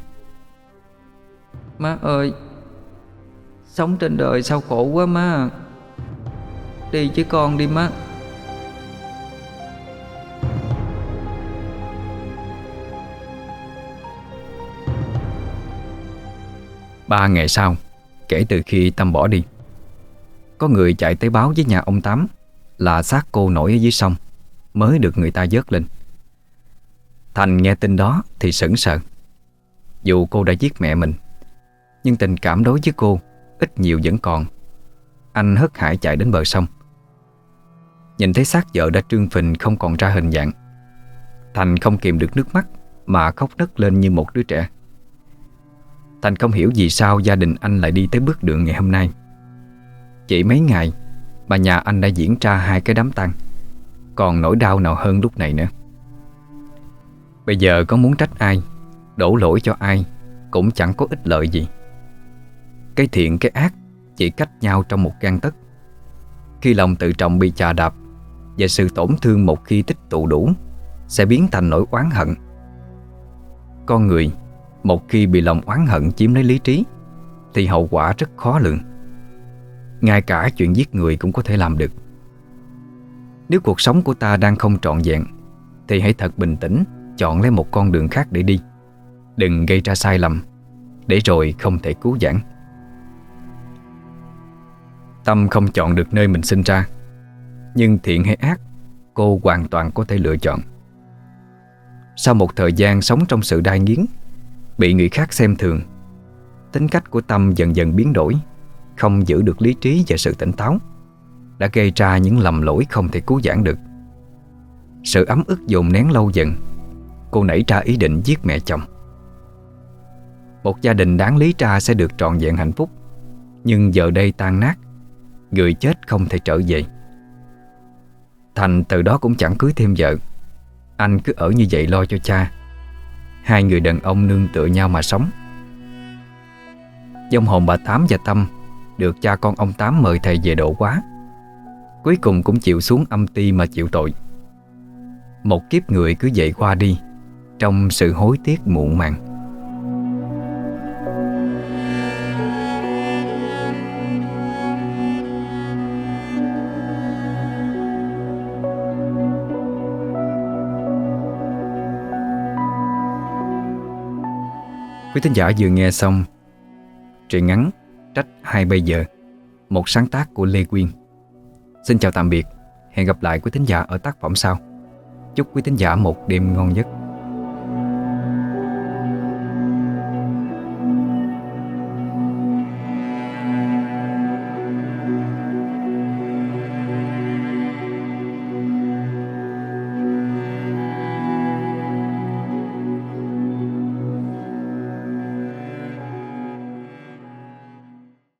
[SPEAKER 3] Má ơi! Sống trên đời sao khổ quá má. Đi với con đi má.
[SPEAKER 1] 3 ngày sau, kể từ khi Tâm bỏ đi, có người chạy tới báo với nhà ông Tám là xác cô nổi ở dưới sông, mới được người ta vớt lên. Thành nghe tin đó thì sững sờ. Dù cô đã giết mẹ mình, nhưng tình cảm đối với cô ít nhiều vẫn còn. Anh hớt hải chạy đến bờ sông. Nhìn thấy xác vợ đã trương phình không còn ra hình dạng, Thành không kìm được nước mắt mà khóc nấc lên như một đứa trẻ. Thành không hiểu vì sao gia đình anh lại đi tới bước đường ngày hôm nay. Chỉ mấy ngày mà nhà anh đã diễn ra 2 cái đám tang, còn nỗi đau nào hơn lúc này nữa. Bây giờ có muốn trách ai, đổ lỗi cho ai cũng chẳng có ích lợi gì. Cái thiện cái ác chỉ cách nhau trong một gang tấc. Khi lòng tự trọng bị chà đạp và sự tổn thương một khi tích tụ đủ sẽ biến thành nỗi oán hận. Con người một khi bị lòng oán hận chiếm lấy lý trí thì hậu quả rất khó lường. Ngay cả chuyện giết người cũng có thể làm được. Nếu cuộc sống của ta đang không trọn vẹn thì hãy thật bình tĩnh, chọn lấy một con đường khác để đi. Đừng gây ra sai lầm để rồi không thể cứu vãn. Tâm không chọn được nơi mình sinh ra, nhưng thiện hay ác cô hoàn toàn có thể lựa chọn. Sau một thời gian sống trong sự đai nghiến, bị người khác xem thường, tính cách của Tâm dần dần biến đổi, không giữ được lý trí và sự tỉnh táo, đã gây ra những lầm lỗi không thể cứu vãn được. Sự ấm ức dồn nén lâu dần, cô nảy ra ý định giết mẹ chồng. Một gia đình đáng lý ra sẽ được trọn vẹn hạnh phúc, nhưng giờ đây tan nát, người chết không thể trở về. Thành từ đó cũng chẳng cưới thêm vợ. Anh cứ ở như vậy lo cho cha. 2 người đàn ông nương tựa nhau mà sống. Vong hồn bà Tám và Tâm được cha con ông Tám mời thầy về độ hóa, cuối cùng cũng chịu xuống âm ty mà chịu tội. Một kiếp người cứ vậy qua đi trong sự hối tiếc muộn màng. Quý thính giả vừa nghe xong truyện ngắn Trách Hai Bây Giờ, một sáng tác của Lê Quyên. Xin chào tạm biệt, hẹn gặp lại quý thính giả ở tác phẩm sau. Chúc quý thính giả một đêm ngon giấc.